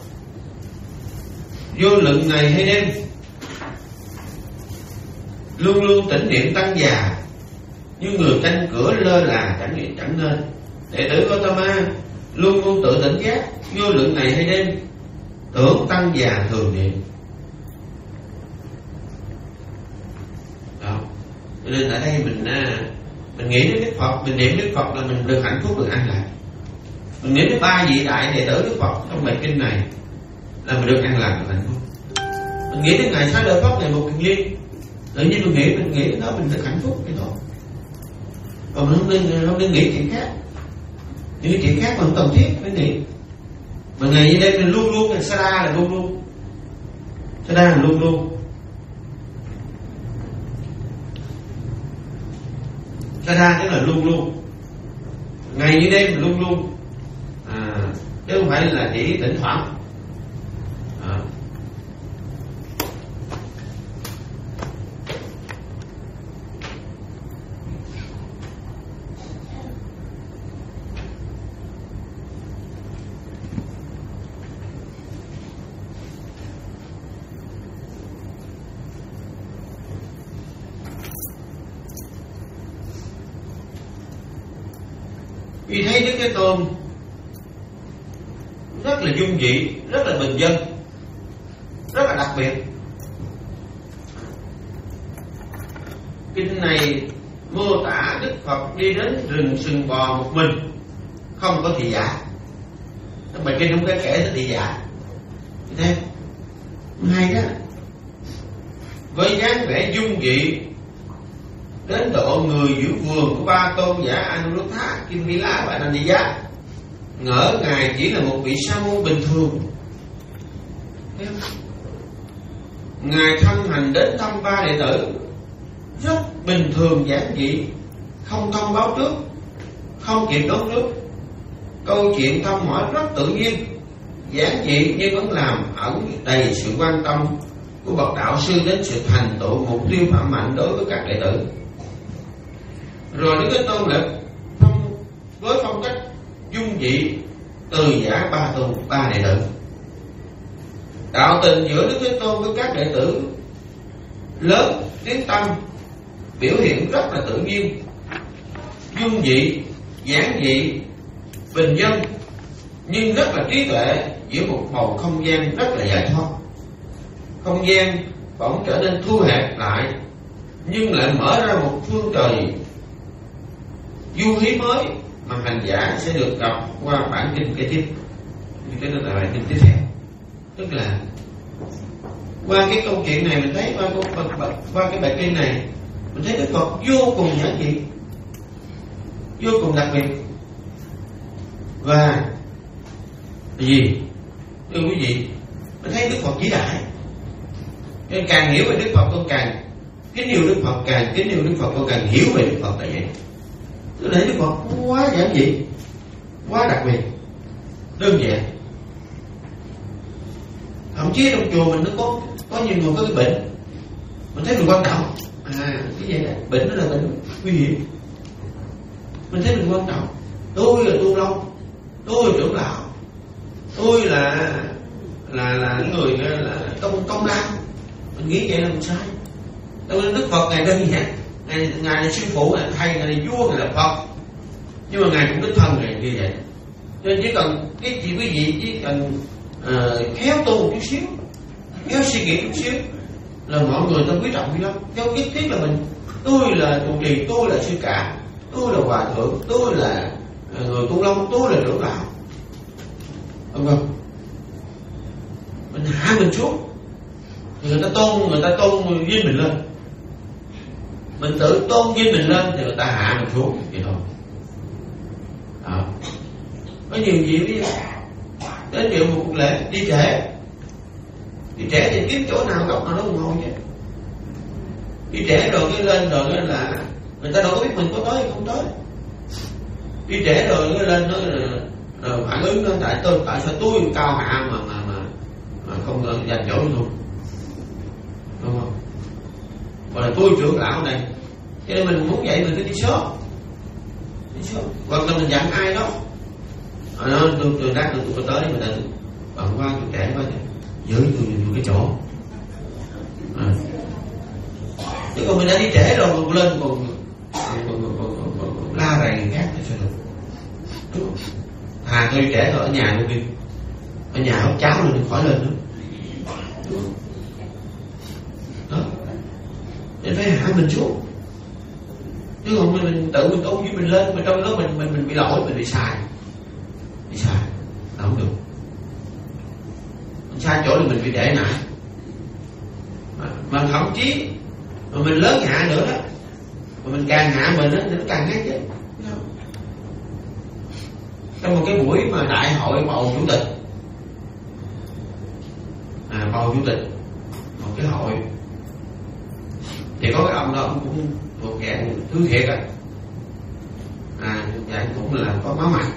vô lượng ngày hay đêm, luôn luôn tỉnh niệm tăng già, như người canh cửa lơ là chẳng chẳng nên. Đệ tử Gotama luôn luôn tự tỉnh giác, vô lượng ngày hay đêm, tưởng tăng già thường niệm. Đó. Cho nên ở đây mình mình nghĩ đến Đức Phật, mình niệm Đức Phật là mình được hạnh phúc, được an lạc. Mình niệm đến ba vị đại đệ tử Đức Phật trong bài kinh này là mình được an lạc, được hạnh phúc. Mình nghĩ đến ngày Xá Lợi Phất này một kiền liên, tự nhiên mình nghĩ mình nghĩ đến đó mình được hạnh phúc cái thôi. Còn mình không nên không nên nghĩ chuyện khác. Những cái chuyện khác mà không cần thiết phải nghĩ. Mà ngày như đây mình luôn luôn là Sada là luôn luôn, Sada là luôn luôn, Sada tức là luôn luôn. Ngày như đêm mình luôn luôn, à, chứ không phải là chỉ thỉnh thoảng. À. Vì thấy Đức Thế Tôn rất là dung dị, rất là bình dân, rất là đặc biệt. Kinh này mô tả Đức Phật đi đến rừng sừng bò một mình, không có thị giả. Trong bài kinh không có kể tới thị giả. Thế hay đó. Với dáng vẻ dung dị đến độ người giữ vườn của ba tôn giả Anuruddha, Kinvila và Anandya ngỡ ngài chỉ là một vị sa môn bình thường. Ngài thân hành đến thăm ba đệ tử rất bình thường giản dị, không thông báo trước, không kịp đón trước. Câu chuyện thăm hỏi rất tự nhiên, giản dị nhưng vẫn làm ẩn đầy sự quan tâm của bậc đạo sư đến sự thành tựu mục tiêu phạm hạnh đối với các đệ tử. Rồi Đức Thế Tôn lại phong với phong cách dung dị từ giả ba tôn ba đệ tử. Đạo tình giữa Đức Thế Tôn với các đệ tử lớn tiếng tâm, biểu hiện rất là tự nhiên, dung dị, giản dị, bình dân, nhưng rất là trí tuệ, giữa một bầu không gian rất là giải thoát. Không gian bỗng trở nên thu hẹp lại, nhưng lại mở ra một phương trời du hí mới mà hành giả sẽ được đọc qua bản kinh kế tiếp. Cái đó là bản kinh tiếp theo. Tức là qua cái câu chuyện này mình thấy, qua, qua, qua cái bài kinh này mình thấy Đức Phật vô cùng giản dị, vô cùng đặc biệt. Và gì thưa quý vị, mình thấy Đức Phật vĩ đại. Nên càng hiểu về Đức Phật con càng kính yêu Đức Phật, càng kính yêu Đức Phật con càng hiểu về Đức Phật là vậy. Tôi thấy Đức Phật quá giản dị, quá đặc biệt, đơn giản. Thậm chí trong chùa mình nó có có nhiều người có cái bệnh, mình thấy mình quan trọng. À cái vậy đó, bệnh đó là bệnh nguy hiểm. Mình thấy mình quan trọng. Tôi là tu long, tôi là trưởng lão, tôi là là là người là công công lao. Mình nghĩ vậy là mình sai. Đâu Đức Phật ngài đơn giản, ngài ngài là sư phụ, ngài là thầy, ngài là vua, ngài là Phật, nhưng mà ngài cũng đích thân ngài như vậy. Cho nên chỉ cần cái gì quý vị chỉ cần uh, khéo tu một chút xíu, khéo suy nghĩ chút xíu là mọi người ta quý trọng lắm. Theo nhất thiết là mình, tôi là trụ trì, tôi là sư cả, tôi là hòa thượng, tôi là người tu long, tôi là trưởng lão, đúng không? Mình hạ mình xuống, người ta tôn, người ta tôn vinh mình lên. Mình tự tôn vinh mình lên thì người ta hạ mình xuống vậy thôi. Đó. Có nhiều chuyện đi đến dự một cuộc lễ đi trễ, đi trễ thì kiếm chỗ nào góc nào đó ngồi vậy. Đi trễ rồi cái lên rồi cái là người ta đâu có biết mình có tới hay không tới. Đi trễ rồi cái lên nó rồi phản ứng nó tại tôi tại sao tôi cao hạ mà mà mà, mà không dành chỗ luôn, đúng không? Hoặc là tôi trưởng lão này, cho nên mình muốn vậy mình phải đi sớm, đi sớm. Hoặc là mình dặn ai đó, à, nó tôi tôi đáp tôi tôi có tới mình định bận qua tôi trễ quá giữ tôi nhiều cái chỗ. À. Chứ còn mình đã đi trễ rồi còn lên còn, còn, còn, còn, còn, còn, còn la rầy người khác thì sao được, đúng không? Thà tôi trễ rồi ở nhà luôn đi, ở nhà hấp cháo rồi đừng khỏi lên nữa, đúng không? Đó. Nên phải hạ mình xuống, chứ không mình, mình tự mình tôn với mình lên mà trong đó mình mình mình bị lỗi, mình bị sai, bị sai là không được. Mình sai chỗ là mình bị để nại, mà, mà thậm chí mà mình lớn hạ nữa đó, mà mình càng hạ mình đó, thì nó càng hay chứ. Trong một cái buổi mà đại hội bầu chủ tịch, à, bầu chủ tịch một cái hội thì có cái ông đó ông cũng thuộc dạng thứ thiệt à, à dạng cũng là có máu mặt,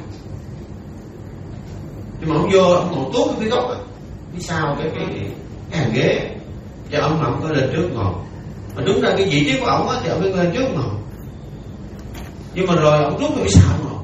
nhưng mà ông vô ông ngồi tuốt cái phía góc à, phía sau cái cái cái hàng ghế, cho ông mà ông có lên trước ngồi. Mà đúng ra cái vị trí của ông á thì ông phải lên trước ngồi, nhưng mà rồi ông rút cái phía sau ngồi.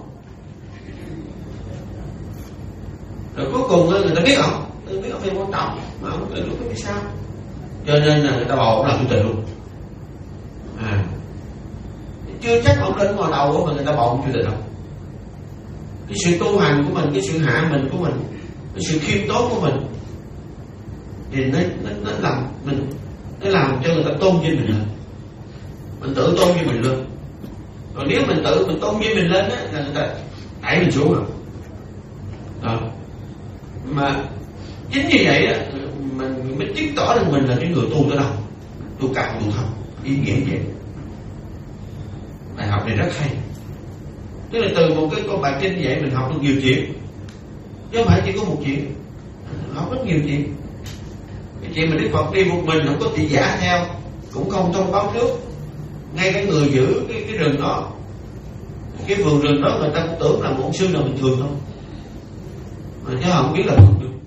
Rồi cuối cùng người ta biết ông, người ta biết ông phải quan trọng mà ông lại rút cái phía sau, cho nên là người ta bầu ông làm chủ tịch luôn. À, chưa chắc ông lên ngồi đầu mà người ta bầu ông chủ tịch đâu. Cái sự tu hành của mình, cái sự hạ mình của mình, cái sự khiêm tốn của mình thì nó nó, nó làm mình, nó làm cho người ta tôn vinh mình lên, mình tự tôn vinh mình lên. Còn nếu mình tự mình tôn vinh mình lên á là người ta đẩy mình xuống rồi. Đó. Mà chính như vậy á mình mới chứng tỏ rằng mình là cái người tu tới đâu, tu cao tu thấp, ý nghĩa vậy. Bài học này rất hay, tức là từ một cái con bài kinh như vậy mình học được nhiều chuyện, chứ không phải chỉ có một chuyện, học rất nhiều chuyện. Cái chuyện mà Đức Phật đi một mình không có thị giả theo, cũng không thông báo trước, ngay cái người giữ cái cái rừng đó, cái vườn rừng đó người ta cũng tưởng là một sư nào bình thường thôi, mà chứ không biết là không được.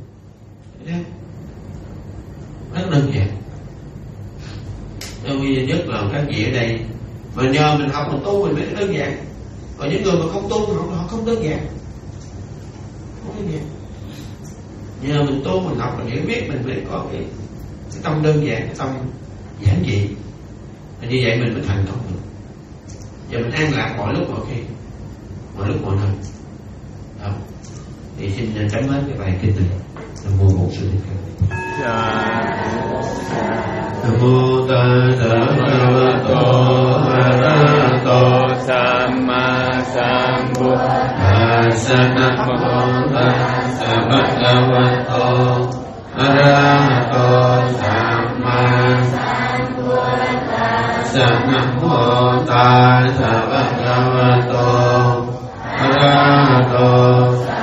Rất đơn giản. Nên bây giờ nhất là các vị ở đây mà nhờ mình học mình tu mình mới đơn giản, còn những người mà không tu họ, họ không đơn giản, không đơn giản. Nhờ mình tu mình học mình hiểu biết mình mới có cái, cái tâm đơn giản, cái tâm giản dị, và như vậy mình mới thành công được. Và mình an lạc mọi lúc mọi khi, mọi lúc mọi nơi. Đó. Thì xin cảm ơn cái bài kinh này. Nam mô Bổn Sư Thích Ca. Nam mô Tassa Bhagavato Arahato Samma Sambuddhassa. Namo Tassa Bhagavato Arahato Samma Sambuddhassa. Namo Tassa Bhagavato Arahato